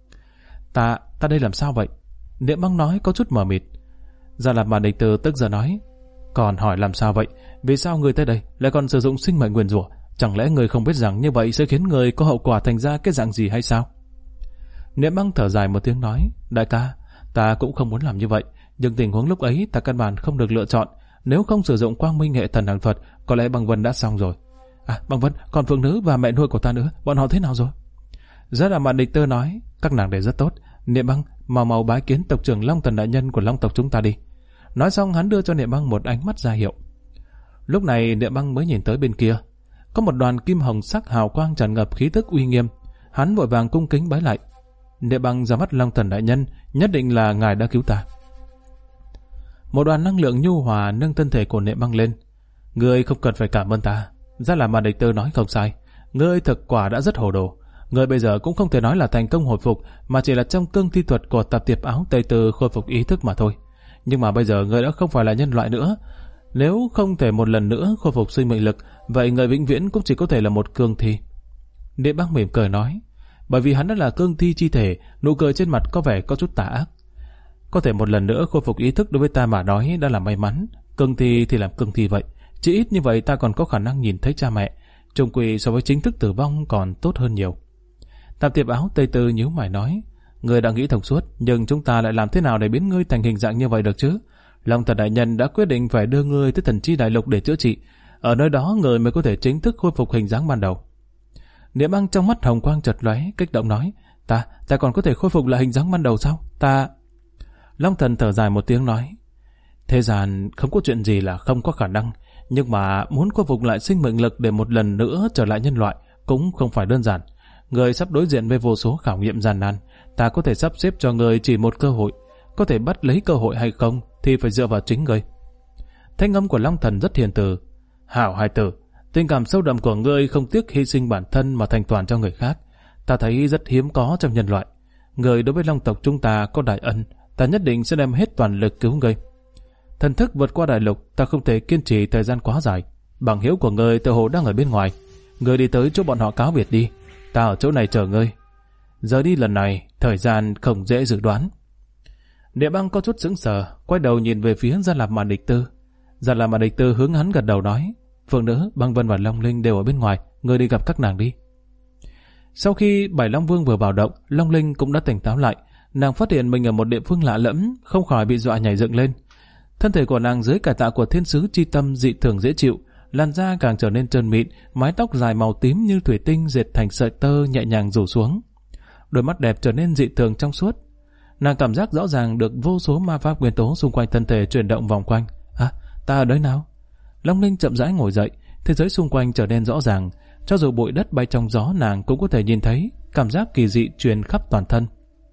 Ta đây làm sao vậy? Niệm Băng nói có chút mờ mịt. Gia Lạp Mà Địch Từ tức giận nói, còn hỏi làm sao vậy? Vì sao người tới đây lại còn sử dụng sinh mệnh nguyền rủa? Chẳng lẽ người không biết rằng như vậy sẽ khiến người có hậu quả thành ra cái dạng gì hay sao? Niệm Băng thở dài một tiếng nói, đại ca, ta cũng không muốn làm như vậy, nhưng tình huống lúc ấy ta căn bản không được lựa chọn. Nếu không sử dụng quang minh hệ thần hàng thuật, có lẽ Băng Vân đã xong rồi. À, Băng Vân, còn Phượng Nữ và mẹ nuôi của ta nữa, bọn họ thế nào rồi? Rất là Mạn Địch Tơ nói, các nàng đều rất tốt. Niệm Băng, mau bái kiến tộc trưởng Long Thần đại nhân của Long tộc chúng ta đi. Nói xong hắn đưa cho Niệm Băng một ánh mắt ra hiệu. Lúc này Niệm Băng mới nhìn tới bên kia, có một đoàn kim hồng sắc hào quang tràn ngập khí tức uy nghiêm. Hắn vội vàng cung kính bái lại. Niệm Băng ra mắt Long Thần đại nhân, nhất định là ngài đã cứu ta. Một đoàn năng lượng nhu hòa nâng thân thể của Niệm Băng lên. Ngươi không cần phải cảm ơn ta. Ra là Mạn Địch Tơ nói không sai. Ngươi thực quả đã rất hồ đồ. Ngươi bây giờ cũng không thể nói là thành công hồi phục, mà chỉ là trong cương thi thuật của Tạp Tiệp Áo Tây Tư khôi phục ý thức mà thôi. Nhưng mà bây giờ ngươi đã không phải là nhân loại nữa. Nếu không thể một lần nữa khôi phục sinh mệnh lực, vậy người vĩnh viễn cũng chỉ có thể là một cương thi. Niệm Băng mỉm cười nói, bởi vì hắn đã là cương thi chi thể, nụ cười trên mặt có vẻ có chút tà ác. Có thể một lần nữa khôi phục ý thức đối với ta mà nói đã là may mắn. Cương thi thì làm cương thi vậy, chỉ ít như vậy ta còn có khả năng nhìn thấy cha mẹ. Trùng quỷ so với chính thức tử vong còn tốt hơn nhiều. Tạp Tiệp Áo Tây Tư nhíu mày nói, ngươi đã nghĩ thông suốt, nhưng chúng ta lại làm thế nào để biến ngươi thành hình dạng như vậy được chứ? Long Thần đại nhân đã quyết định phải đưa ngươi tới Thần Chi Đại Lục để chữa trị. Ở nơi đó người mới có thể chính thức khôi phục hình dáng ban đầu. Niệm Băng trong mắt hồng quang chợt lóe, kích động nói, ta còn có thể khôi phục lại hình dáng ban đầu sao? Long Thần thở dài một tiếng nói, thế gian không có chuyện gì là không có khả năng, nhưng mà muốn khôi phục lại sinh mệnh lực để một lần nữa trở lại nhân loại cũng không phải đơn giản. Người sắp đối diện với vô số khảo nghiệm gian nan, ta có thể sắp xếp cho người chỉ một cơ hội, có thể bắt lấy cơ hội hay không thì phải dựa vào chính người. Thanh âm của Long Thần rất hiền từ, hảo hài tử, tình cảm sâu đậm của ngươi không tiếc hy sinh bản thân mà thành toàn cho người khác, ta thấy rất hiếm có trong nhân loại. Người đối với Long tộc chúng ta có đại ân, ta nhất định sẽ đem hết toàn lực cứu ngươi. Thần thức vượt qua đại lục, ta không thể kiên trì thời gian quá dài. Bằng hữu của ngươi tự hồ đang ở bên ngoài, ngươi đi tới chỗ bọn họ cáo biệt đi, ta ở chỗ này chờ ngươi. Giờ đi lần này, thời gian không dễ dự đoán. Niệm Băng có chút sững sờ, quay đầu nhìn về phía Gia Lạp Mạn Địch Tư. Gia Lạp Mạn Địch Tư hướng hắn gật đầu nói, Phượng Nữ, Băng Vân và Long Linh đều ở bên ngoài, ngươi đi gặp các nàng đi. Sau khi Bảy Long Vương vừa vào động, Long Linh cũng đã tỉnh táo lại. Nàng phát hiện mình ở một địa phương lạ lẫm, không khỏi bị dọa nhảy dựng lên. Thân thể của nàng dưới cải tạo của thiên sứ chi tâm dị thường dễ chịu, làn da càng trở nên trơn mịn, mái tóc dài màu tím như thủy tinh dệt thành sợi tơ nhẹ nhàng rủ xuống. Đôi mắt đẹp trở nên dị thường trong suốt. Nàng cảm giác rõ ràng được vô số ma pháp nguyên tố xung quanh thân thể chuyển động vòng quanh. Ta ở nơi nào? Long Linh chậm rãi ngồi dậy, thế giới xung quanh trở nên rõ ràng, cho dù bụi đất bay trong gió nàng cũng có thể nhìn thấy, cảm giác kỳ dị truyền khắp toàn thân.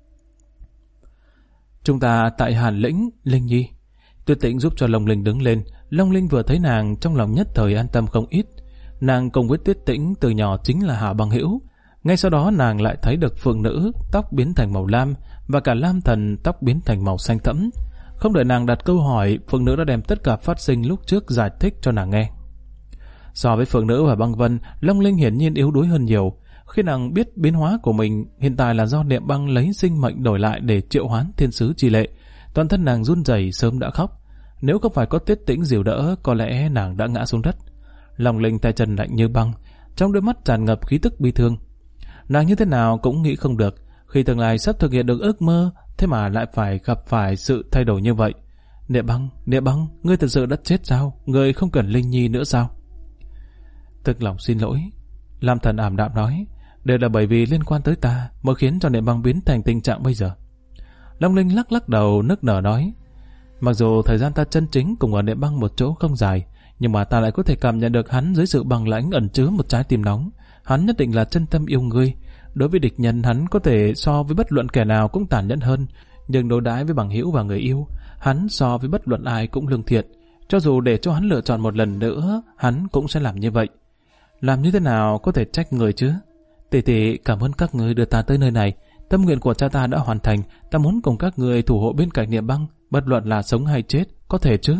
Chúng ta tại Hàn Lĩnh, Linh Nhi. Tuyết Tĩnh giúp cho Long Linh đứng lên. Long Linh vừa thấy nàng trong lòng nhất thời an tâm không ít. Nàng cùng với Tuyết Tĩnh từ nhỏ chính là hảo bằng hữu. Ngay sau đó nàng lại thấy được Phượng Nữ tóc biến thành màu lam và cả Lam Thần tóc biến thành màu xanh thẫm. Không đợi nàng đặt câu hỏi, Phượng Nữ đã đem tất cả phát sinh lúc trước giải thích cho nàng nghe. So với Phượng Nữ và Băng Vân, Long Linh hiển nhiên yếu đuối hơn nhiều. Khi nàng biết biến hóa của mình hiện tại là do Niệm Băng lấy sinh mệnh đổi lại để triệu hoán thiên sứ chi lệ, toàn thân nàng run rẩy sớm đã khóc. Nếu không phải có Tuyết Tĩnh dìu đỡ, có lẽ nàng đã ngã xuống đất. Long Linh tay chân lạnh như băng, trong đôi mắt tràn ngập khí tức bi thương. Nàng như thế nào cũng nghĩ không được, khi tương lai sắp thực hiện được ước mơ, thế mà lại phải gặp phải sự thay đổi như vậy. Niệm Băng, ngươi thật sự đã chết sao? Ngươi không cần Linh Nhi nữa sao? Thực lòng xin lỗi, Lam Thần ảm đạm nói, đều là bởi vì liên quan tới ta mới khiến cho Niệm Băng biến thành tình trạng bây giờ. Long Linh lắc đầu nức nở nói, mặc dù thời gian ta chân chính cùng ở Niệm Băng một chỗ không dài, nhưng mà ta lại có thể cảm nhận được hắn dưới sự bằng lãnh ẩn chứa một trái tim nóng. hắn nhất định là chân tâm yêu ngươi. Đối với địch nhân hắn có thể so với bất luận kẻ nào cũng tàn nhẫn hơn, nhưng đối đãi với bằng hữu và người yêu, hắn so với bất luận ai cũng lương thiện. Cho dù để cho hắn lựa chọn một lần nữa, hắn cũng sẽ làm như vậy. Làm như thế nào có thể trách người chứ? Tỷ tỷ, cảm ơn các người đưa ta tới nơi này. Tâm nguyện của cha ta đã hoàn thành. Ta muốn cùng các người thủ hộ bên cạnh Niệm Băng, bất luận là sống hay chết, có thể chứ?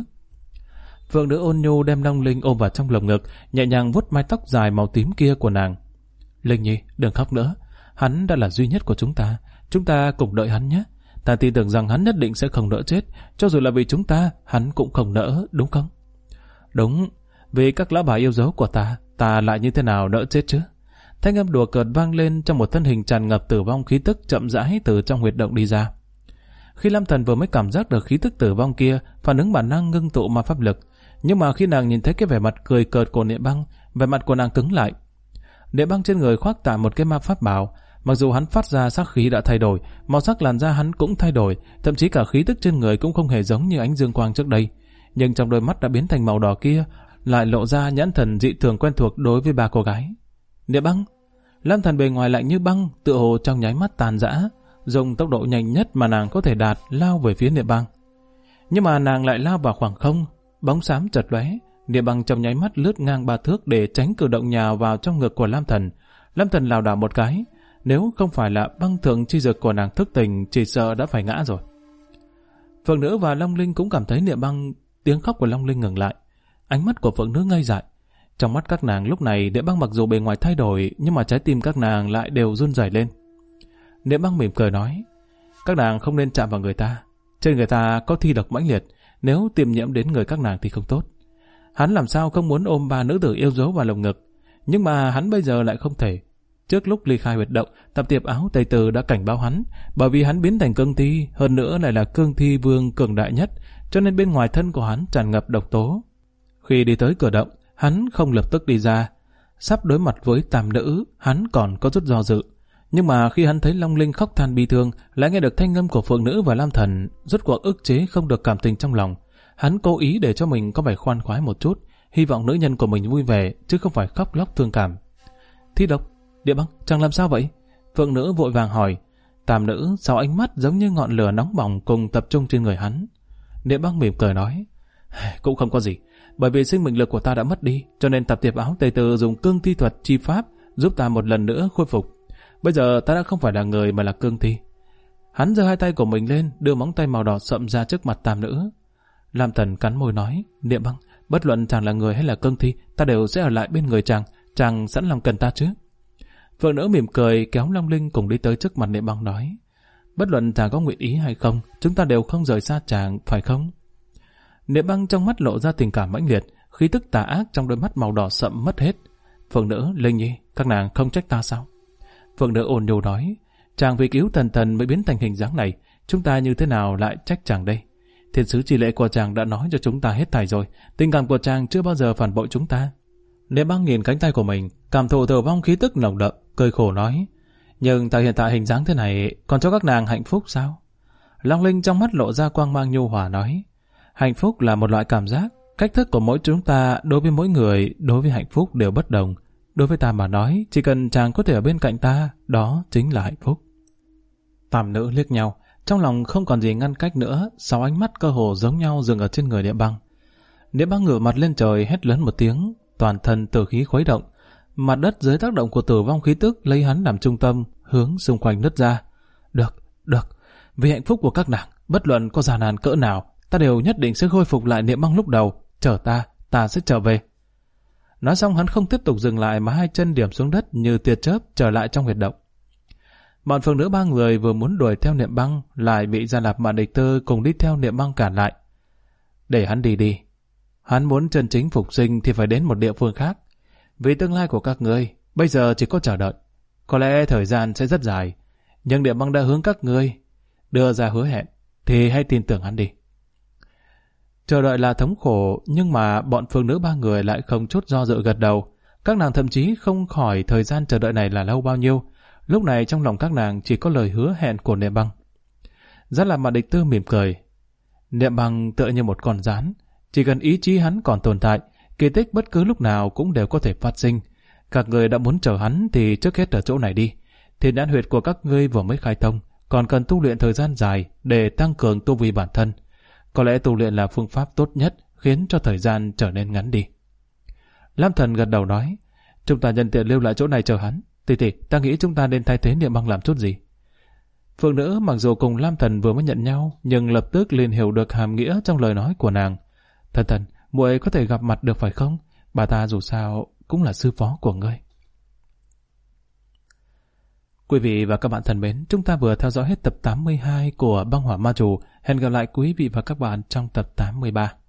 Phượng nữ ôn nhu đem Long Linh ôm vào trong lồng ngực, nhẹ nhàng vuốt mái tóc dài màu tím kia của nàng. Linh nhi, đừng khóc nữa. Hắn đã là duy nhất của chúng ta cùng đợi hắn nhé. Ta tin tưởng rằng hắn nhất định sẽ không nỡ chết, cho dù là vì chúng ta, hắn cũng không nỡ, đúng không? Đúng, vì các lão bà yêu dấu của ta lại như thế nào nỡ chết chứ? Thanh âm đùa cợt vang lên trong một thân hình tràn ngập tử vong khí tức chậm rãi từ trong huyệt động đi ra. Khi Lam Thần vừa mới cảm giác được khí tức tử vong kia, phản ứng bản năng ngưng tụ ma pháp lực, nhưng mà khi nàng nhìn thấy cái vẻ mặt cười cợt của Niệm Băng, vẻ mặt của nàng cứng lại. Niệm Băng trên người khoác tải một cái ma pháp bào, mặc dù hắn phát ra sát khí đã thay đổi, màu sắc làn da hắn cũng thay đổi, thậm chí cả khí tức trên người cũng không hề giống như ánh dương quang trước đây, nhưng trong đôi mắt đã biến thành màu đỏ kia lại lộ ra nhãn thần dị thường quen thuộc đối với ba cô gái. Niệm Băng. Lam Thần bề ngoài lạnh như băng, tựa hồ trong nháy mắt tàn rã, dùng tốc độ nhanh nhất mà nàng có thể đạt lao về phía Niệm Băng. Nhưng mà nàng lại lao vào khoảng không, bóng xám chợt lóe, Niệm Băng trong nháy mắt lướt ngang 3 thước để tránh cử động nhào vào trong ngực của Lam Thần. Lam Thần lảo đảo một cái, nếu không phải là băng thượng chi dược của nàng thức tỉnh, chỉ sợ đã phải ngã rồi. Phượng nữ và Long Linh cũng cảm thấy Niệm Băng. Tiếng khóc của Long Linh ngừng lại, ánh mắt của Phượng nữ ngây dại. Trong mắt các nàng lúc này, Niệm Băng mặc dù bề ngoài thay đổi, nhưng mà trái tim các nàng lại đều run rẩy lên. Niệm Băng mỉm cười nói, các nàng không nên chạm vào người ta, trên người ta có thi độc mãnh liệt, nếu tiêm nhiễm đến người các nàng thì không tốt. Hắn làm sao không muốn ôm ba nữ tử yêu dấu vào lồng ngực, nhưng mà hắn bây giờ lại không thể. Trước lúc ly khai huyệt động, Tập Tiệp Áo Tây Từ đã cảnh báo hắn, bởi vì hắn biến thành cương thi, hơn nữa lại là cương thi vương cường đại nhất, cho nên bên ngoài thân của hắn tràn ngập độc tố. Khi đi tới cửa động, hắn không lập tức đi ra. Sắp đối mặt với tam nữ, hắn còn có chút do dự. Nhưng mà khi hắn thấy Long Linh khóc than bi thương, lại nghe được thanh âm của Phượng nữ và Lam Thần, rốt cuộc ức chế không được cảm tình trong lòng. Hắn cố ý để cho mình có vẻ khoan khoái một chút, hy vọng nữ nhân của mình vui vẻ, chứ không phải khóc lóc thương cảm. Thi độc, Niệm Băng, chàng làm sao vậy? Phượng nữ vội vàng hỏi. Tam nữ sau ánh mắt giống như ngọn lửa nóng bỏng cùng tập trung trên người hắn. Niệm Băng mỉm cười nói, cũng không có gì, bởi vì sinh mệnh lực của ta đã mất đi, cho nên Tập Tiệp Áo Tây Từ dùng cương thi thuật chi pháp giúp ta một lần nữa khôi phục. Bây giờ ta đã không phải là người mà là cương thi. Hắn giơ hai tay của mình lên, đưa móng tay màu đỏ sậm ra trước mặt tam nữ. Lam Thần cắn môi nói, Niệm Băng, bất luận chàng là người hay là cương thi, ta đều sẽ ở lại bên người chàng sẵn lòng cần ta chứ? Phượng nữ mỉm cười kéo Long Linh cùng đi tới trước mặt Niệm Băng nói, bất luận chàng có nguyện ý hay không, chúng ta đều không rời xa chàng, phải không? Niệm Băng trong mắt lộ ra tình cảm mãnh liệt, khí tức tà ác trong đôi mắt màu đỏ sậm mất hết. Phượng nữ, Linh nhi, các nàng không trách ta sao? Phượng nữ ôn nhu nói, chàng vì cứu Thần mới biến thành hình dáng này, chúng ta như thế nào lại trách chàng đây? Thiên sứ chỉ lệ của chàng đã nói cho chúng ta hết thảy rồi, tình cảm của chàng chưa bao giờ phản bội chúng ta. Niệm Băng nhìn cánh tay của mình, cảm thụ tử vong khí tức nồng đậm, cười khổ nói, nhưng ta hiện tại hình dáng thế này, còn cho các nàng hạnh phúc sao? Long Linh trong mắt lộ ra quang mang nhu hòa nói, hạnh phúc là một loại cảm giác, cách thức của mỗi chúng ta đối với mỗi người, đối với hạnh phúc đều bất đồng. Đối với ta mà nói, chỉ cần chàng có thể ở bên cạnh ta, đó chính là hạnh phúc. Tam nữ liếc nhau, trong lòng không còn gì ngăn cách nữa, sáu ánh mắt cơ hồ giống nhau dừng ở trên người Niệm Băng. Niệm Băng ngửa mặt lên trời hét lớn một tiếng, toàn thân tử khí khuấy động, mặt đất dưới tác động của tử vong khí tức lấy hắn làm trung tâm, hướng xung quanh nứt ra. Được, vì hạnh phúc của các nàng, bất luận có gian nan cỡ nào, ta đều nhất định sẽ khôi phục lại Niệm Băng lúc đầu, chờ ta sẽ trở về. Nói xong hắn không tiếp tục dừng lại mà hai chân điểm xuống đất như tia chớp trở lại trong huyệt động. Bọn Phượng nữ ba người vừa muốn đuổi theo Niệm Băng lại bị Gia Lạp Mạn Địch Tư cùng đi theo Niệm Băng cản lại. Để hắn đi. Hắn muốn chân chính phục sinh thì phải đến một địa phương khác. Vì tương lai của các ngươi, bây giờ chỉ có chờ đợi. Có lẽ thời gian sẽ rất dài, nhưng Niệm Băng đã hướng các ngươi đưa ra hứa hẹn, thì hãy tin tưởng hắn đi. Chờ đợi là thống khổ, nhưng mà bọn Phượng nữ ba người lại không chút do dự gật đầu. Các nàng thậm chí không khỏi thời gian chờ đợi này là lâu bao nhiêu. Lúc này trong lòng các nàng chỉ có lời hứa hẹn của Niệm Băng. Gia Lạp Mạn Địch Tư mỉm cười. Niệm Băng tựa như một con rắn, chỉ cần ý chí hắn còn tồn tại, kỳ tích bất cứ lúc nào cũng đều có thể phát sinh. Các người đã muốn chờ hắn thì trước hết ở chỗ này đi. Thiên nhãn huyệt của các ngươi vừa mới khai thông, còn cần tu luyện thời gian dài để tăng cường tu vi bản thân. Có lẽ tu luyện là phương pháp tốt nhất, khiến cho thời gian trở nên ngắn đi. Lam Thần gật đầu nói, chúng ta nhân tiện lưu lại chỗ này chờ hắn. Tỷ, ta nghĩ chúng ta nên thay thế Niệm Băng làm chút gì. Phượng nữ mặc dù cùng Lam Thần vừa mới nhận nhau, nhưng lập tức liền hiểu được hàm nghĩa trong lời nói của nàng. Thần, muội có thể gặp mặt được phải không? Bà ta dù sao cũng là sư phó của ngươi. Quý vị và các bạn thân mến, chúng ta vừa theo dõi hết tập 82 của Băng Hỏa Ma Chủ. Hẹn gặp lại quý vị và các bạn trong tập 83.